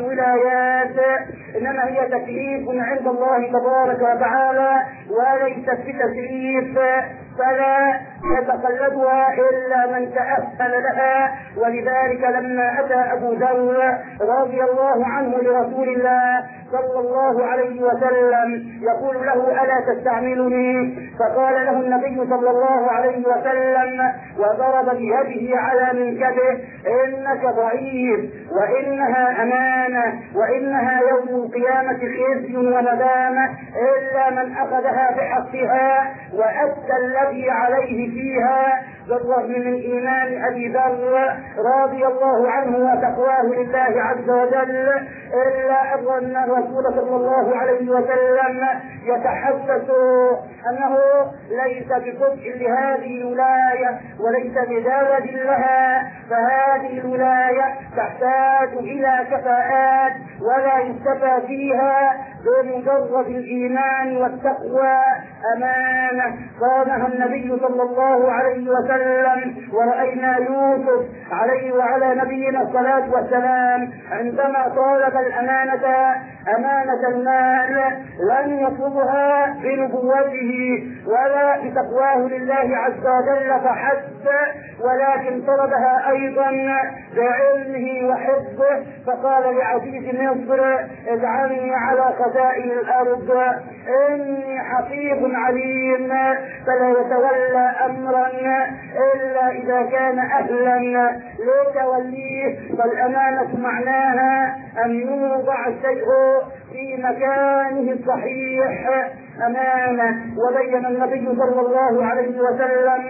الولايات، إنما هي تكليف عند الله تبارك وتعالى وليست بتشريف، فلا يتقلدها إلا من تأهل لها. ولذلك لما أتى أبو ذر رضي الله عنه لرسول الله صلى الله عليه وسلم يقول له ألا تستعملني؟ فقال له النبي صلى الله عليه وسلم وضرب بيده على منكبه إنك ضعيف وإنها أمانة وإنها يوم القيامة خزي وندامة إلا من أخذها بحقها وأدى الذي عليه فيها، بالرغم من إيمان أبي ذر رضي الله عنه وتقواه لله عز وجل، إلا أن الرسول صلى الله عليه وسلم يتحدث أنه ليس بكفء لهذه الولاية وليس بزاد لها، فهذه الولاية تحتاج إلى كفاءات ولا يكتفى فيها بمجرد الإيمان والتقوى. أمانة قامها النبي صلى الله عليه وسلم، ورأينا يوسف عليه وعلى نبينا الصلاة والسلام عندما طالب الأمانة أمانة المال لم يطلبها بنبوته ولا بتقواه لله عز وجل فحسب، ولكن طلبها أيضا بعلمه وحفظه، فقال لعزيز مصر اجعلني على خزائن الأرض إني حفيظ عليم، فلا يتولى أمرا إلا إذا كان أهلا لتوليه. فالأمانة معناها أن يوضع الشيء في مكانه الصحيح أمانة. وبين النبي صلى الله عليه وسلم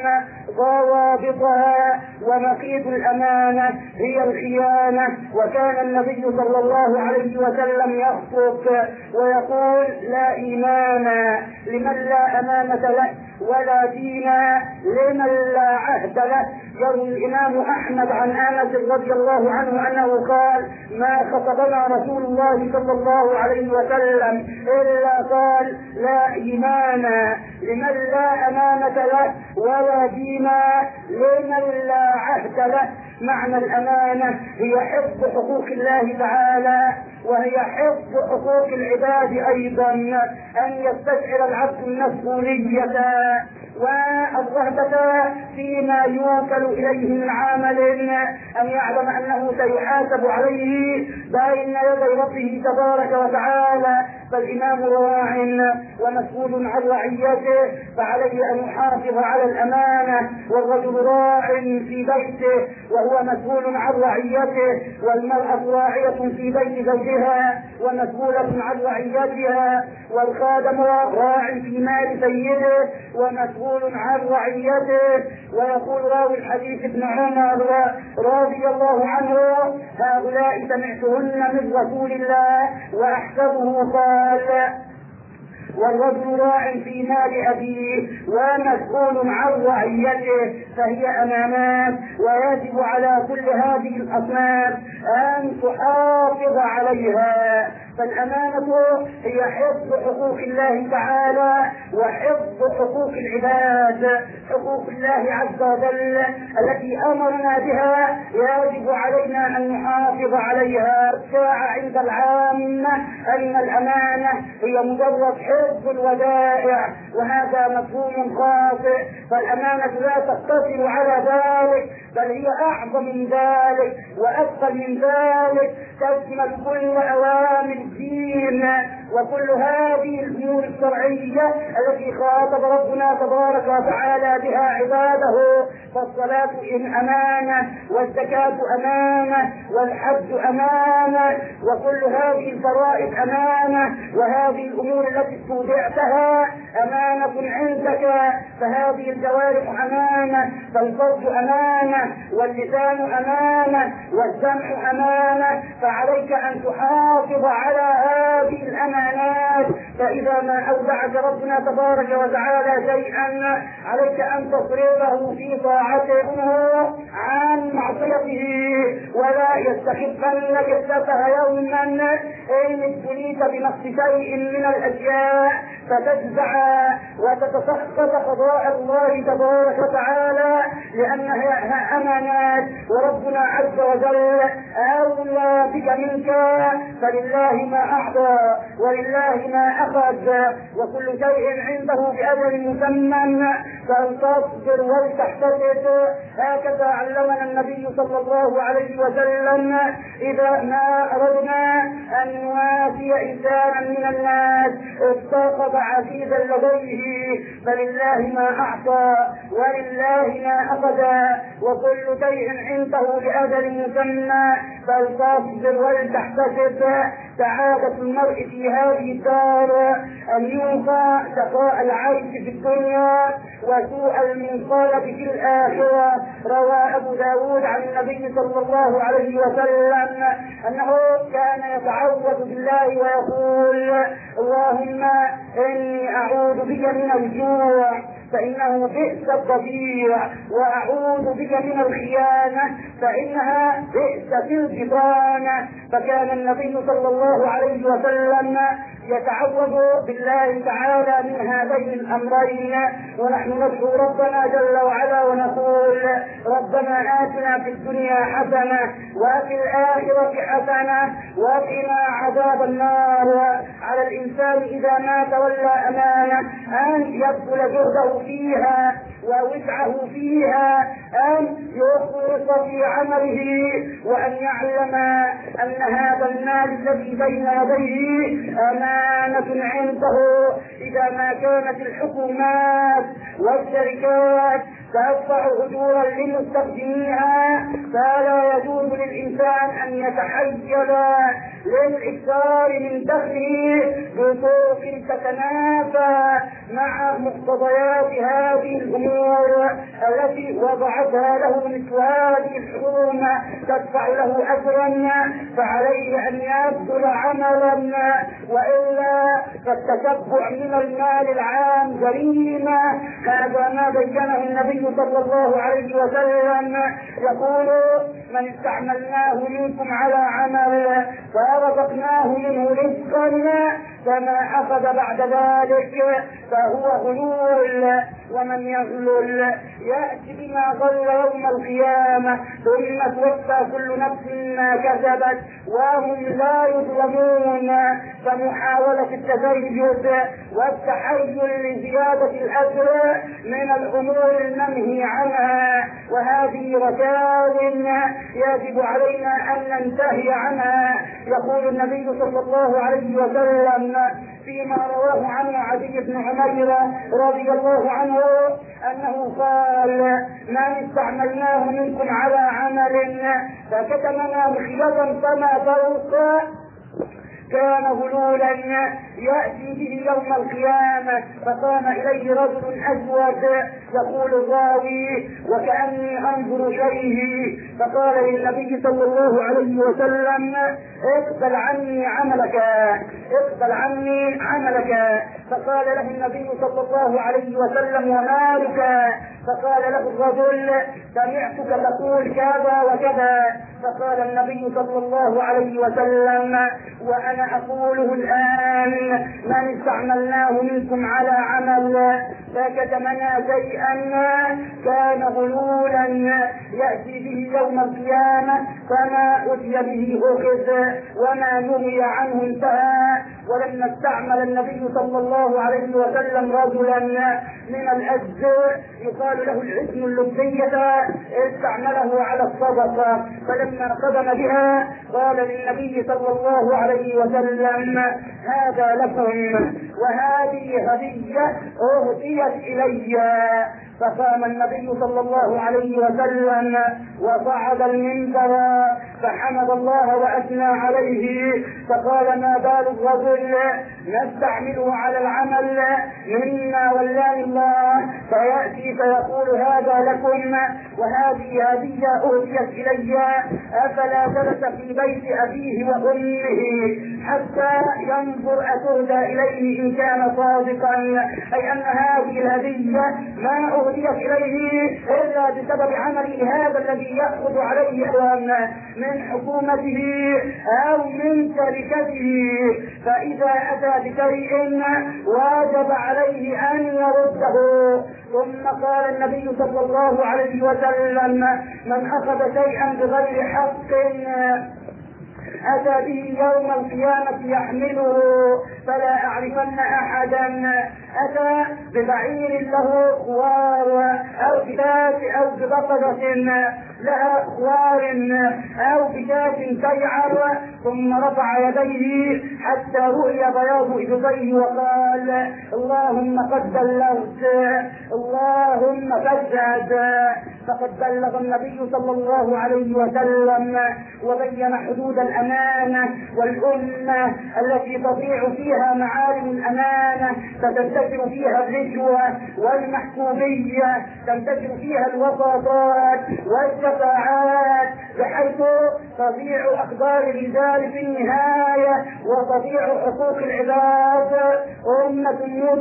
ضوابطها، ونقيض الأمانة هي الخيانة. وكان النبي صلى الله عليه وسلم يخطب ويقول لا إيمان لمن لا أمانة له ولا دين لمن لا عهد له. يروي الإمام أحمد عن أنس رضي الله عنه أنه قال ما خطبنا رسول الله صلى الله عليه وسلم إلا قال لا إيمان لمن لا أمانة له ولا دين لمن لا عهد له. معنى الأمانة هي حفظ حقوق الله تعالى، وهي حفظ حقوق العباد أيضا، أن يستشعر العبد المسؤولية والرهبة فيما يوكل إليه من عمل، أن يعلم أنه سيحاسب عليه بين يدي ربه تبارك وتعالى. فالإمام راع ومسؤول عن رعيته، فعليه أن يحافظ على الأمانة. والرجل راع في بيته وهو مسؤول عن رعيته، والمرأة راعية في بيت زوجها ومسؤولة عن رعيتها، والخادم راع في مال سيده ومسؤول عن رعيته. ويقول راوي الحديث ابن عمر رضي الله عنه هؤلاء سمعتهن من رسول الله وأحسبه قال والرجل راع في مال أبيه ومسؤول عن رعيته، فهي أمانات، ويجب على كل هذه الأصناف أن تحافظ عليها. فالأمانة هي حفظ حقوق الله تعالى وحفظ حقوق العباد، حقوق الله عز وجل التي أمرنا بها يجب علينا أن نحافظ عليها. الشائع عند العامة أن الأمانة هي مجرد حفظ الودائع، وهذا مفهوم خاطئ. فالأمانة لا تقتصر على ذلك، بل هي أعظم من ذلك وأثقل من ذلك، تشمل كل أوامر الدين وكل هذه الأمور الشرعية التي خاطب ربنا تبارك وتعالى بها عباده. فالصلاة إن أمانة، والزكاة أمانة، والحج أمانة، وكل هذه الفرائض أمانة، وهذه الأمور التي استودعتها أمانة عندك. فهذه الجوارح أمانة، فالفرج أمانة، واللسان أمانة، والسمع أمانة. فعليك أن تحافظ على هذه الأمانات فإذا ما أودعك ربنا تبارك وتعالى شيئا عليك أن تصرفه في طاعته عن معصيته، ولا يستخفنك السفه يوما إن ابتليت بنقص شيء من الأشياء فتجزع وتتسخط قضاء الله تبارك وتعالى لأنها أمانات، وربنا عز وجل أولى بك منك، فلله ما أعطى ولله ما أخذ، وكل شيء عنده بأجل مسمى، فلتصبر ولتحتسب. هكذا علمنا النبي صلى الله عليه وسلم إذا ما أردنا أن نوافي إنسانا من الناس استوقف عزيزا لديه، فلله ما أعطى ولله ما أخذ، وكل شيء عنده بأجل مسمى، فلتصبر ولتحتسب. سعادة المرء في هذه الدار أن يوقع شقاء العيش في الدنيا وسوء المنقلب في الآخرة. روى أبو داود عن النبي صلى الله عليه وسلم أنه كان يتعوذ بالله ويقول: اللهم إني أعوذ بك من الجوع فإنه بئس الضجيع، وأعوذ بك من الخيانة فإنها بئست البطانة. فكان النبي صلى الله عليه وسلم يتعوذ بالله تعالى من هذين الأمرين، ونحن ندعو ربنا جل وعلا ونقول: ربنا آتنا في الدنيا حسنة وفي الآخرة حسنة وقنا عذاب النار. على الإنسان إذا ما تولى أمانة أن يبذل جهده فيها ووسعه فيها، أن يخلص في عمله، وأن يعلم أن هذا المال الذي بين يديه أمانة عنده. إذا ما كانت الحكومات والشركات تدفع أجورا لمستخدميها، فلا يجوز للإنسان أن يتحيل للإكثار من دخله بطرق تتنافى مع مقتضيات هذه الأمور التي وضعتها له مثل هذه الحكومة تدفع له أجرا، فعليه أن يبذل عملا، وإلا فالتتبع من المال العام جريمة. هذا ما بينه النبي صلى الله عليه وسلم، يقول: من استعملناه منكم على عمل ورزقناه منه رزقا فما أخذ بعد ذلك فهو غلول، ومن يغلل يأتي بما ضل يوم القيامة ثم توفى كل نفس ما كسبت وهم لا يظلمون. فمحاولة التزيد والتحيل لزيادة الأجر من الأمور المنهي عنها، وهذه ركاز يجب علينا أن ننتهي عنها. يقول النبي صلى الله عليه وسلم فيما رواه عنه عدي بن عمير رضي الله عنه أنه قال: ما استعملناه منكم على عمل فكتمنا مخيطا فما فوق كان غلولا يأتي به يوم القيامة. فقام إليه رجل أسود يقول الراوي: وكأني أنظر إليه، فقال للنبي صلى الله عليه وسلم: اقبل عني عملك اقبل عني عملك. فقال له النبي صلى الله عليه وسلم: ومالك؟ فقال له الرجل: سمعتك تقول كذا وكذا. فقال النبي صلى الله عليه وسلم: وأنا أقوله الآن: من استعملناه منكم على عمل فكتمنا شيئا كان غلولا يأتي به يوم القيامة فما أتي به أخذ وما نهي عنه انتهى. ولما استعمل النبي صلى الله عليه وسلم رجلا من الأجز يقال له العزم اللبية استعمله على الصدقة، فلما قدم بها قال للنبي صلى الله عليه وسلم: هذا لكم وهذه هدية أهديت إلي. فقام النبي صلى الله عليه وسلم وصعد المنبر فحمد الله وأثنى عليه، فقال: ما بال الرجل نستعمله على العمل مما ولاني الله، فيأتي فيقول: هذا لكم وهذه هدية أهديت إلي، أفلا جلس في بيت أبيه وأمه حتى ينظر أتهدى إليه إن كان صادقا، أي أن هذه الهدية ما أهديت إليه إلا بسبب عمله هذا الذي يأخذ عليه من حكومته أو من شركته، فإذا أتى بشيء واجب عليه أن يرده. ثم قال النبي صلى الله عليه وسلم: من أخذ شيئا بغير حق أتى به يوم القيامة يحمله فلا أعرفن أحدا أتى ببعير له خوار أو بشاة أو ببقرة لها خوار أو بشاة تيعر، ثم رفع يديه حتى رؤي بياض إبطيه وقال: اللهم قد بلغت، اللهم فاشهد. فقد بلغ النبي صلى الله عليه وسلم وبين حدود الأمانة والأمة التي تضيع فيها معالم الأمانة، فتنتشر فيها الرشوة والمحكومية، تنتشر فيها الوساطات والشفاعات، بحيث تضيع أقدار الرجال في النهاية وتضيع حقوق العباد. أمة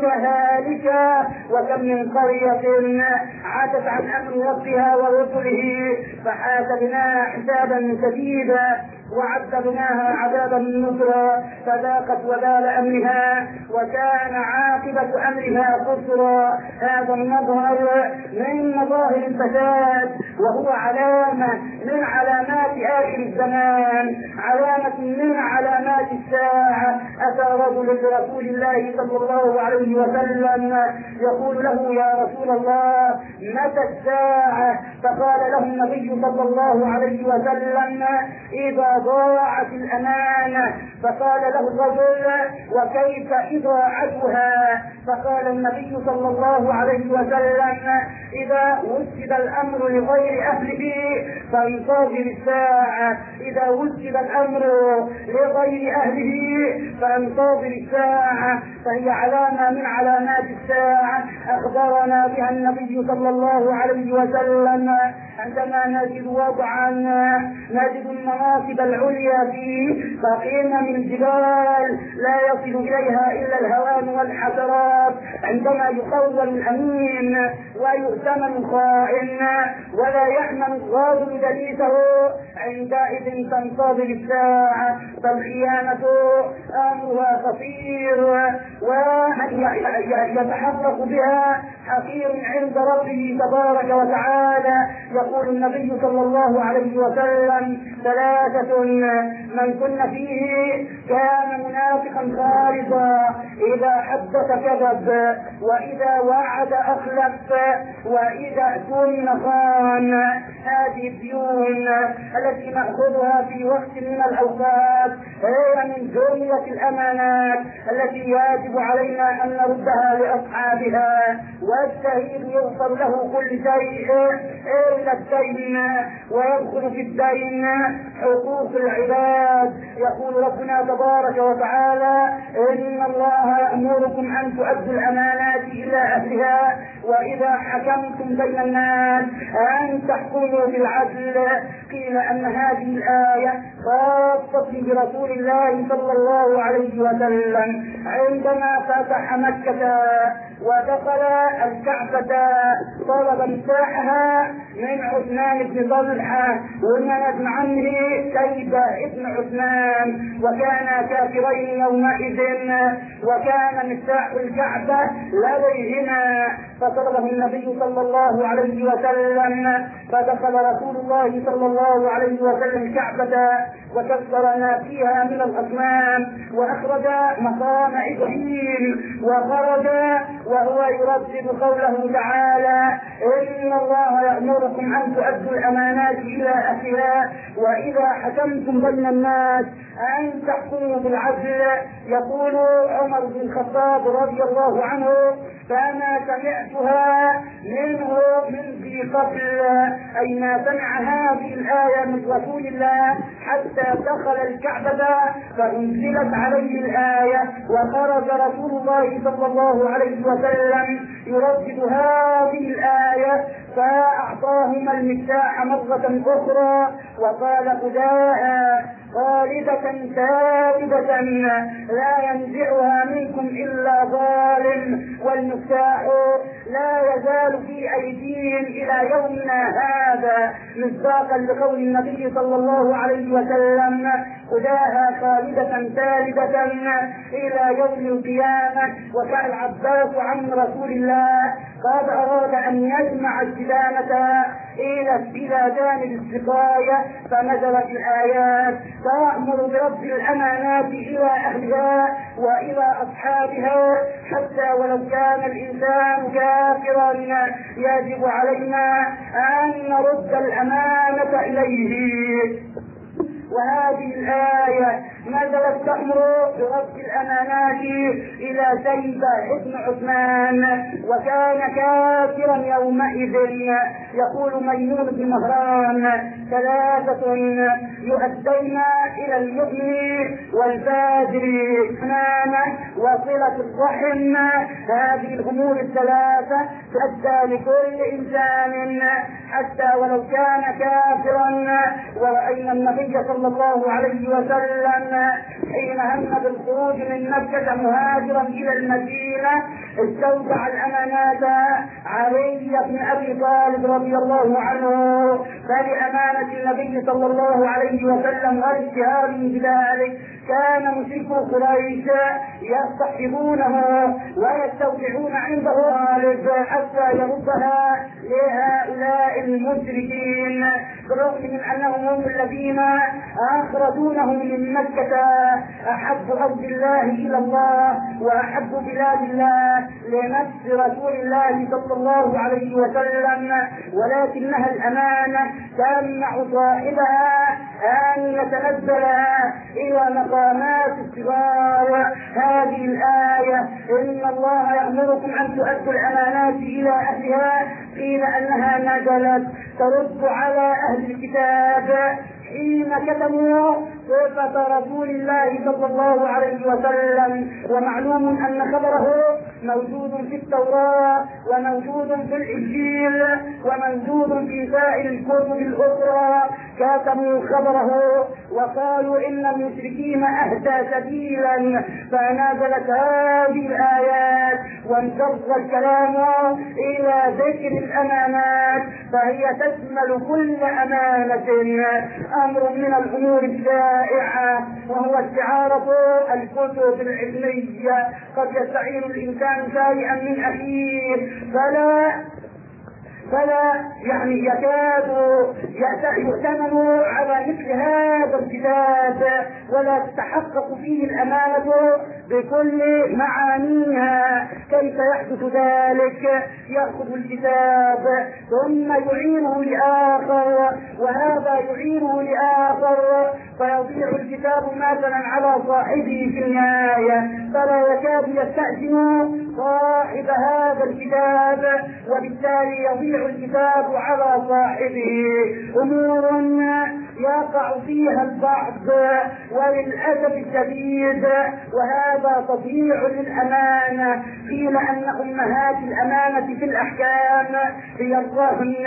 متهالكة، وكم من قرية عادت عن أمر ربها ورسله فحاسبناها حسابا شديدا وعذبناها عذابا نكرا فذاقت وبال امرها وكان عاقبه امرها خسرا. هذا النظر من مظاهر الفساد، وهو علامه من علامات اخر الزمان، علامه من علامات الساعه. اتى رجل لرسول الله صلى الله عليه وسلم يقول له: يا رسول الله متى الساعه؟ فقال له النبي صلى الله عليه وسلم: اذا ضاعت الأمانة. فقال له الرجل: وكيف إضاعتها؟ فقال النبي صلى الله عليه وسلم: إذا وسد الأمر لغير أهله فانتظر الساعة، إذا وسد الأمر لغير أهله فانتظر الساعة. فهي علامة من علامات الساعة أخبرنا بها النبي صلى الله عليه وسلم عندما نجد وضعا نجد المناصب العليا فيه فقيمة من الجبال لا يصل إليها إلا الهوان والحسرات، عندما يقوم الأمين ويؤتمن الخائن ولا يأمن الغاضب جليسه عندئذ تنتظر الساعة. فالخيانة أمرها خطير ومن يتحقق بها حقير عند ربه تبارك وتعالى. يقول النبي صلى الله عليه وسلم: ثلاثة من كن فيه كان منافقا خالصا، إذا حدث كذب، وإذا وعد أخلف، وإذا اؤتمن خان. هذه الديون التي نأخذها في وقت من الأوقات هي من جملة الأمانات التي يجب علينا أن نردها لأصحابها. والشهيد يغفر له كل شيء إلا الدين، ويدخل في الدين حقوق العباد. يقول ربنا تبارك وتعالى: إن الله يأمركم أن تؤدوا الأمانات إلى أهلها وإذا حكمتم بين الناس أن تحكموا بالعدل. قيل أن هذه الآية خاصة برسول الله صلى الله عليه وسلم عندما فتح مكة ودخل الكعبة طلب مفتاحها من عثمان بن طلحة ومن ابن عمه شيبة بن عثمان، وكانا كافرين يومئذ، وكان مفتاح الكعبة لديهما. فطلبه النبي صلى الله عليه وسلم، فدخل رسول الله صلى الله عليه وسلم الكعبة وكسر ما فيها من الأصنام، وأخرج مقام إبراهيم وخرج وهو يردد قوله تعالى: إن الله يأمركم أن تؤدوا الأمانات إلى أهلها وإذا حكمتم بين الناس أن تحكموا بالعدل. يقول عمر بن الخطاب رضي الله عنه: فما سمعتها منه من ذي قبل، أي ما سمع هذه الآية من رسول الله حتى دخل الكعبة فأنزلت عليه الآية، وخرج رسول الله صلى الله عليه وسلم يردد هذه الآية، فأعطاهما المفتاح مرة أخرى وقال: خذاها خالدة ثابتة لا ينزعها منكم إلا ظالم، والمفتاح لا يزال في أيديهم إلى يومنا هذا، مصداقا لقول النبي صلى الله عليه وسلم: خذاها خالدة ثابتة إلى يوم القيامة. وكان العباس عن رسول الله قد أراد أن يجمع الديانة إلى جانب السقاية، فنزلت الآيات: تأمر برد الأمانات إلى أهلها وإلى أصحابها حتى ولو كان الإنسان كافرا يجب علينا أن نرد الأمانة إليه. وهذه الآية نزلت تأمر برد الأمانات إلى زيد بن عثمان، وكان كافرا يومئذ. يقول ميمون بن مهران: ثلاثة يؤدين إلى المؤمن والفاجر إحسانا وصلة الرحم. هذه الأمور الثلاثة تؤدى لكل إنسان حتى ولو كان كافرا. ورأينا النبي صلى الله عليه وسلم حين هم بالخروج من مكة مهاجرا إلى المدينة استودع الأمانات علي بن أبي طالب رضي الله عنه، فلأمانة النبي صلى الله عليه وسلم واشتهاره بذلك كان مشركو قريش يصطحبونه ويستودعون عنده طالب حتى يردها لهؤلاء المشركين، بالرغم من أنهم هم الذين أخرجونهم من مكة أحب أرض الله إلى الله وأحب بلاد الله لنفس رسول الله صلى الله عليه وسلم، ولكنها الأمانة تمنع صاحبها أن يتنزل إلى مقامات الصغار. هذه الآية: إن الله يأمركم أن تؤدوا الأمانات إلى أهلها، قيل أنها نزلت ترد على أهل الكتاب حين كتموا صفة رسول الله صلى الله عليه وسلم. ومعلوم أن خبره موجود في التوراة وموجود في الإنجيل وموجود في سائر الكتب الأخرى. كتموا خبره وقالوا إن المشركين أهدى سبيلا، فنزلت هذه الآيات وانتظر الكلام إلى ذكر الأمانات، فهي تشمل كل أمانة. أمر من الأمور الشائعة وهو استعارة الكتب العلمية. قد يستعير الإنسان شيئا من أخيه فلا فلا يعني يكاد يؤتمن على مثل هذا الكتاب ولا تتحقق فيه الأمانة بكل معانيها. كيف يحدث ذلك؟ يأخذ الكتاب ثم يعينه لآخر وهذا يعينه لآخر فيضيع الكتاب مثلا على صاحبه في النهاية، فلا يكاد يستأذن صاحب هذا الكتاب وبالتالي يضيع الكتاب على صاحبه. أمور يقع فيها البعض وللأسف الشديد، وهذا تضييع للأمانة. قيل أن أمهات الأمانة في الأحكام هي الرهن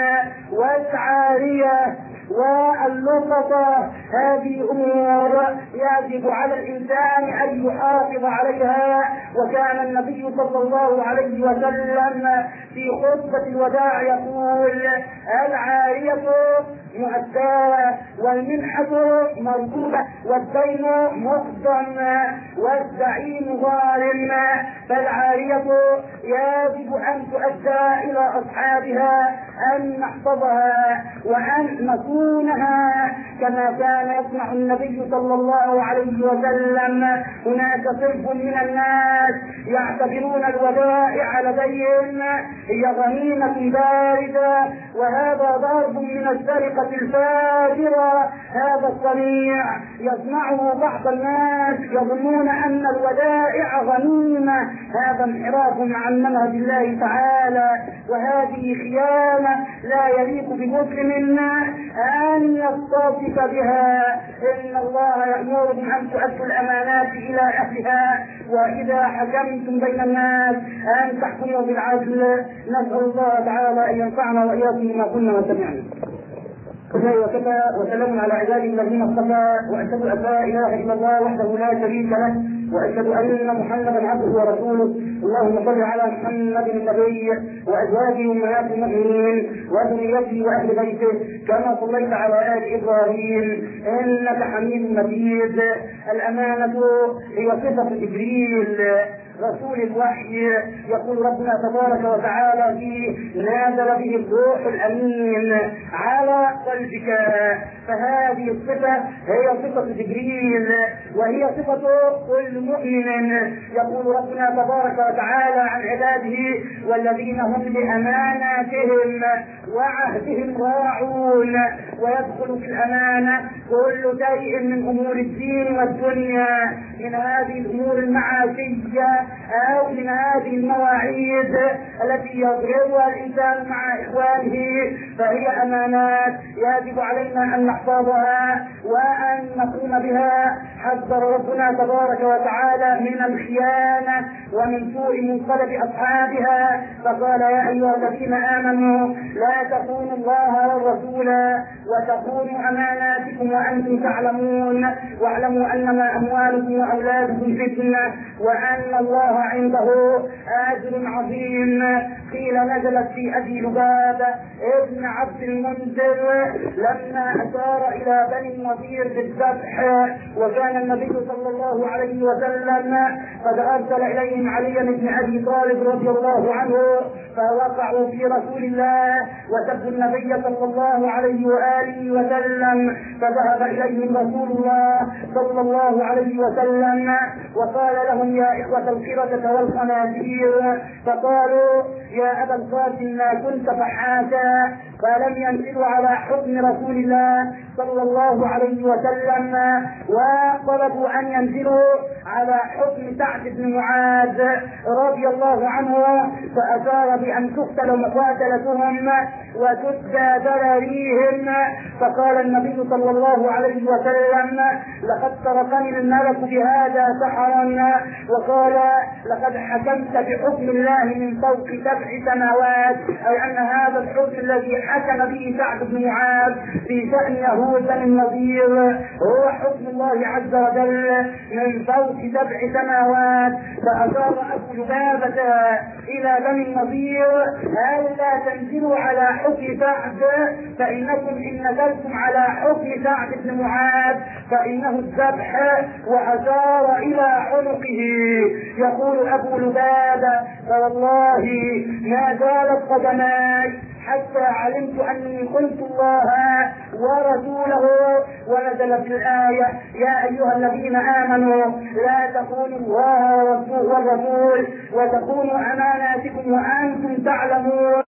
والعارية واللقطة. هذه أمور يجب على الإنسان أن يحافظ عليها، وكان النبي صلى الله عليه وسلم في خطبة الوداع يقول: العارية مؤداة والمنحة مردودة والدين مقدم والزعيم ظالم. فالعارية يجب أن تؤدى إلى أصحابها، أن نحفظها وأن نصونها كما كان يصنع النبي صلى الله عليه وسلم. هناك صنف من الناس يعتبرون الودائع لديهم هي غنيمة باردة، وهذا ضرب من السرقة الفاجرة. هذا الصنيع يصنعه بعض الناس يظنون أن الودائع غنيمة. هذا انحراف عن منهج الله تعالى، وهذه خيانة لا يليق بمسلم أن يتصف بها. إن الله يأمركم أن تؤدوا الأمانات إلى أهلها، وإذا حكمتم بين الناس أن تحكموا بالعدل. نسأل الله تعالى أن ينفعنا وإياكم بما كنا وسمعنا. كفى وكفى وسلام على عباده الذين اصطفى، واشهد ان لا اله الا الله وحده لا شريك له، واشهد ان محمدا عبده ورسوله. اللهم صل على محمد النبي وازواجه امهات المؤمنين وذريته واهل بيته كما صليت على ال ابراهيم انك حميد مجيد. الامانه هي صفه جبريل رسول الوحي. يقول ربنا تبارك وتعالى فيه: نازل به الروح الامين على قلبك. فهذه الصفه هي صفه جبريل، وهي صفه كل مؤمن. يقول ربنا تبارك وتعالى عن عباده: والذين هم لاماناتهم وعهدهم راعون. ويدخل في الامانه كل شيء من امور الدين والدنيا، من هذه الامور المعاشيه أو من هذه المواعيد التي يضربها الإنسان مع إخوانه، فهي أمانات يجب علينا أن نحفظها وأن نقوم بها. حذر ربنا تبارك وتعالى من الخيانة ومن سوء منقلب أصحابها، فقال: يا أيها الذين آمنوا لا تخونوا الله والرسول وتخونوا أماناتكم وأنتم تعلمون، واعلموا أنما أموالكم وأولادكم فتنة وأن الله عنده أجر عظيم. قيل نزلت في أبي لبابة ابن عبد المنذر لما أشار إلى بني النضير بالذبح، وكان النبي صلى الله عليه وسلم قد أرسل إليهم علي بن أبي طالب رضي الله عنه، فوقعوا في رسول الله وسبوا النبي صلى الله عليه وآله وسلم، فذهب إليهم رسول الله صلى الله عليه وسلم وقال لهم: يا إخوة القردة والخنازير. فقالوا: يا أبا القاسم ما كنت فحاشا. فلم ينزلوا على حكم رسول الله صلى الله عليه وسلم، وطلبوا أن ينزلوا على حكم سعد بن معاذ رضي الله عنه، فأشار بأن تقتل مقاتلتهم وتسدى ذراريهم. فقال النبي صلى الله عليه وسلم: لقد سرقني الملك بهذا سحرا. وقال: لقد حكمت بحكم الله من فوق سبع سماوات، أي أن هذا الحكم الذي حكم به سعد بن معاذ في شأن يهود بني النضير هو حكم الله عز وجل من فوق سبع سماوات. فأشار أبو لبابة إلى بني النضير: ألا تنزلوا على حكم سعد، فإنكم إن نزلتم على حكم سعد بن معاذ فإنه الذبح. وأشار إلى عنقه. يقول أبو لبابة: فوالله ما زالت قدماي حتى علمت أني قلت الله ورسوله. ونزلت الآية: يا أيها الذين آمنوا لا تخونوا الله والرسول وتخونوا أماناتكم وأنتم تعلمون.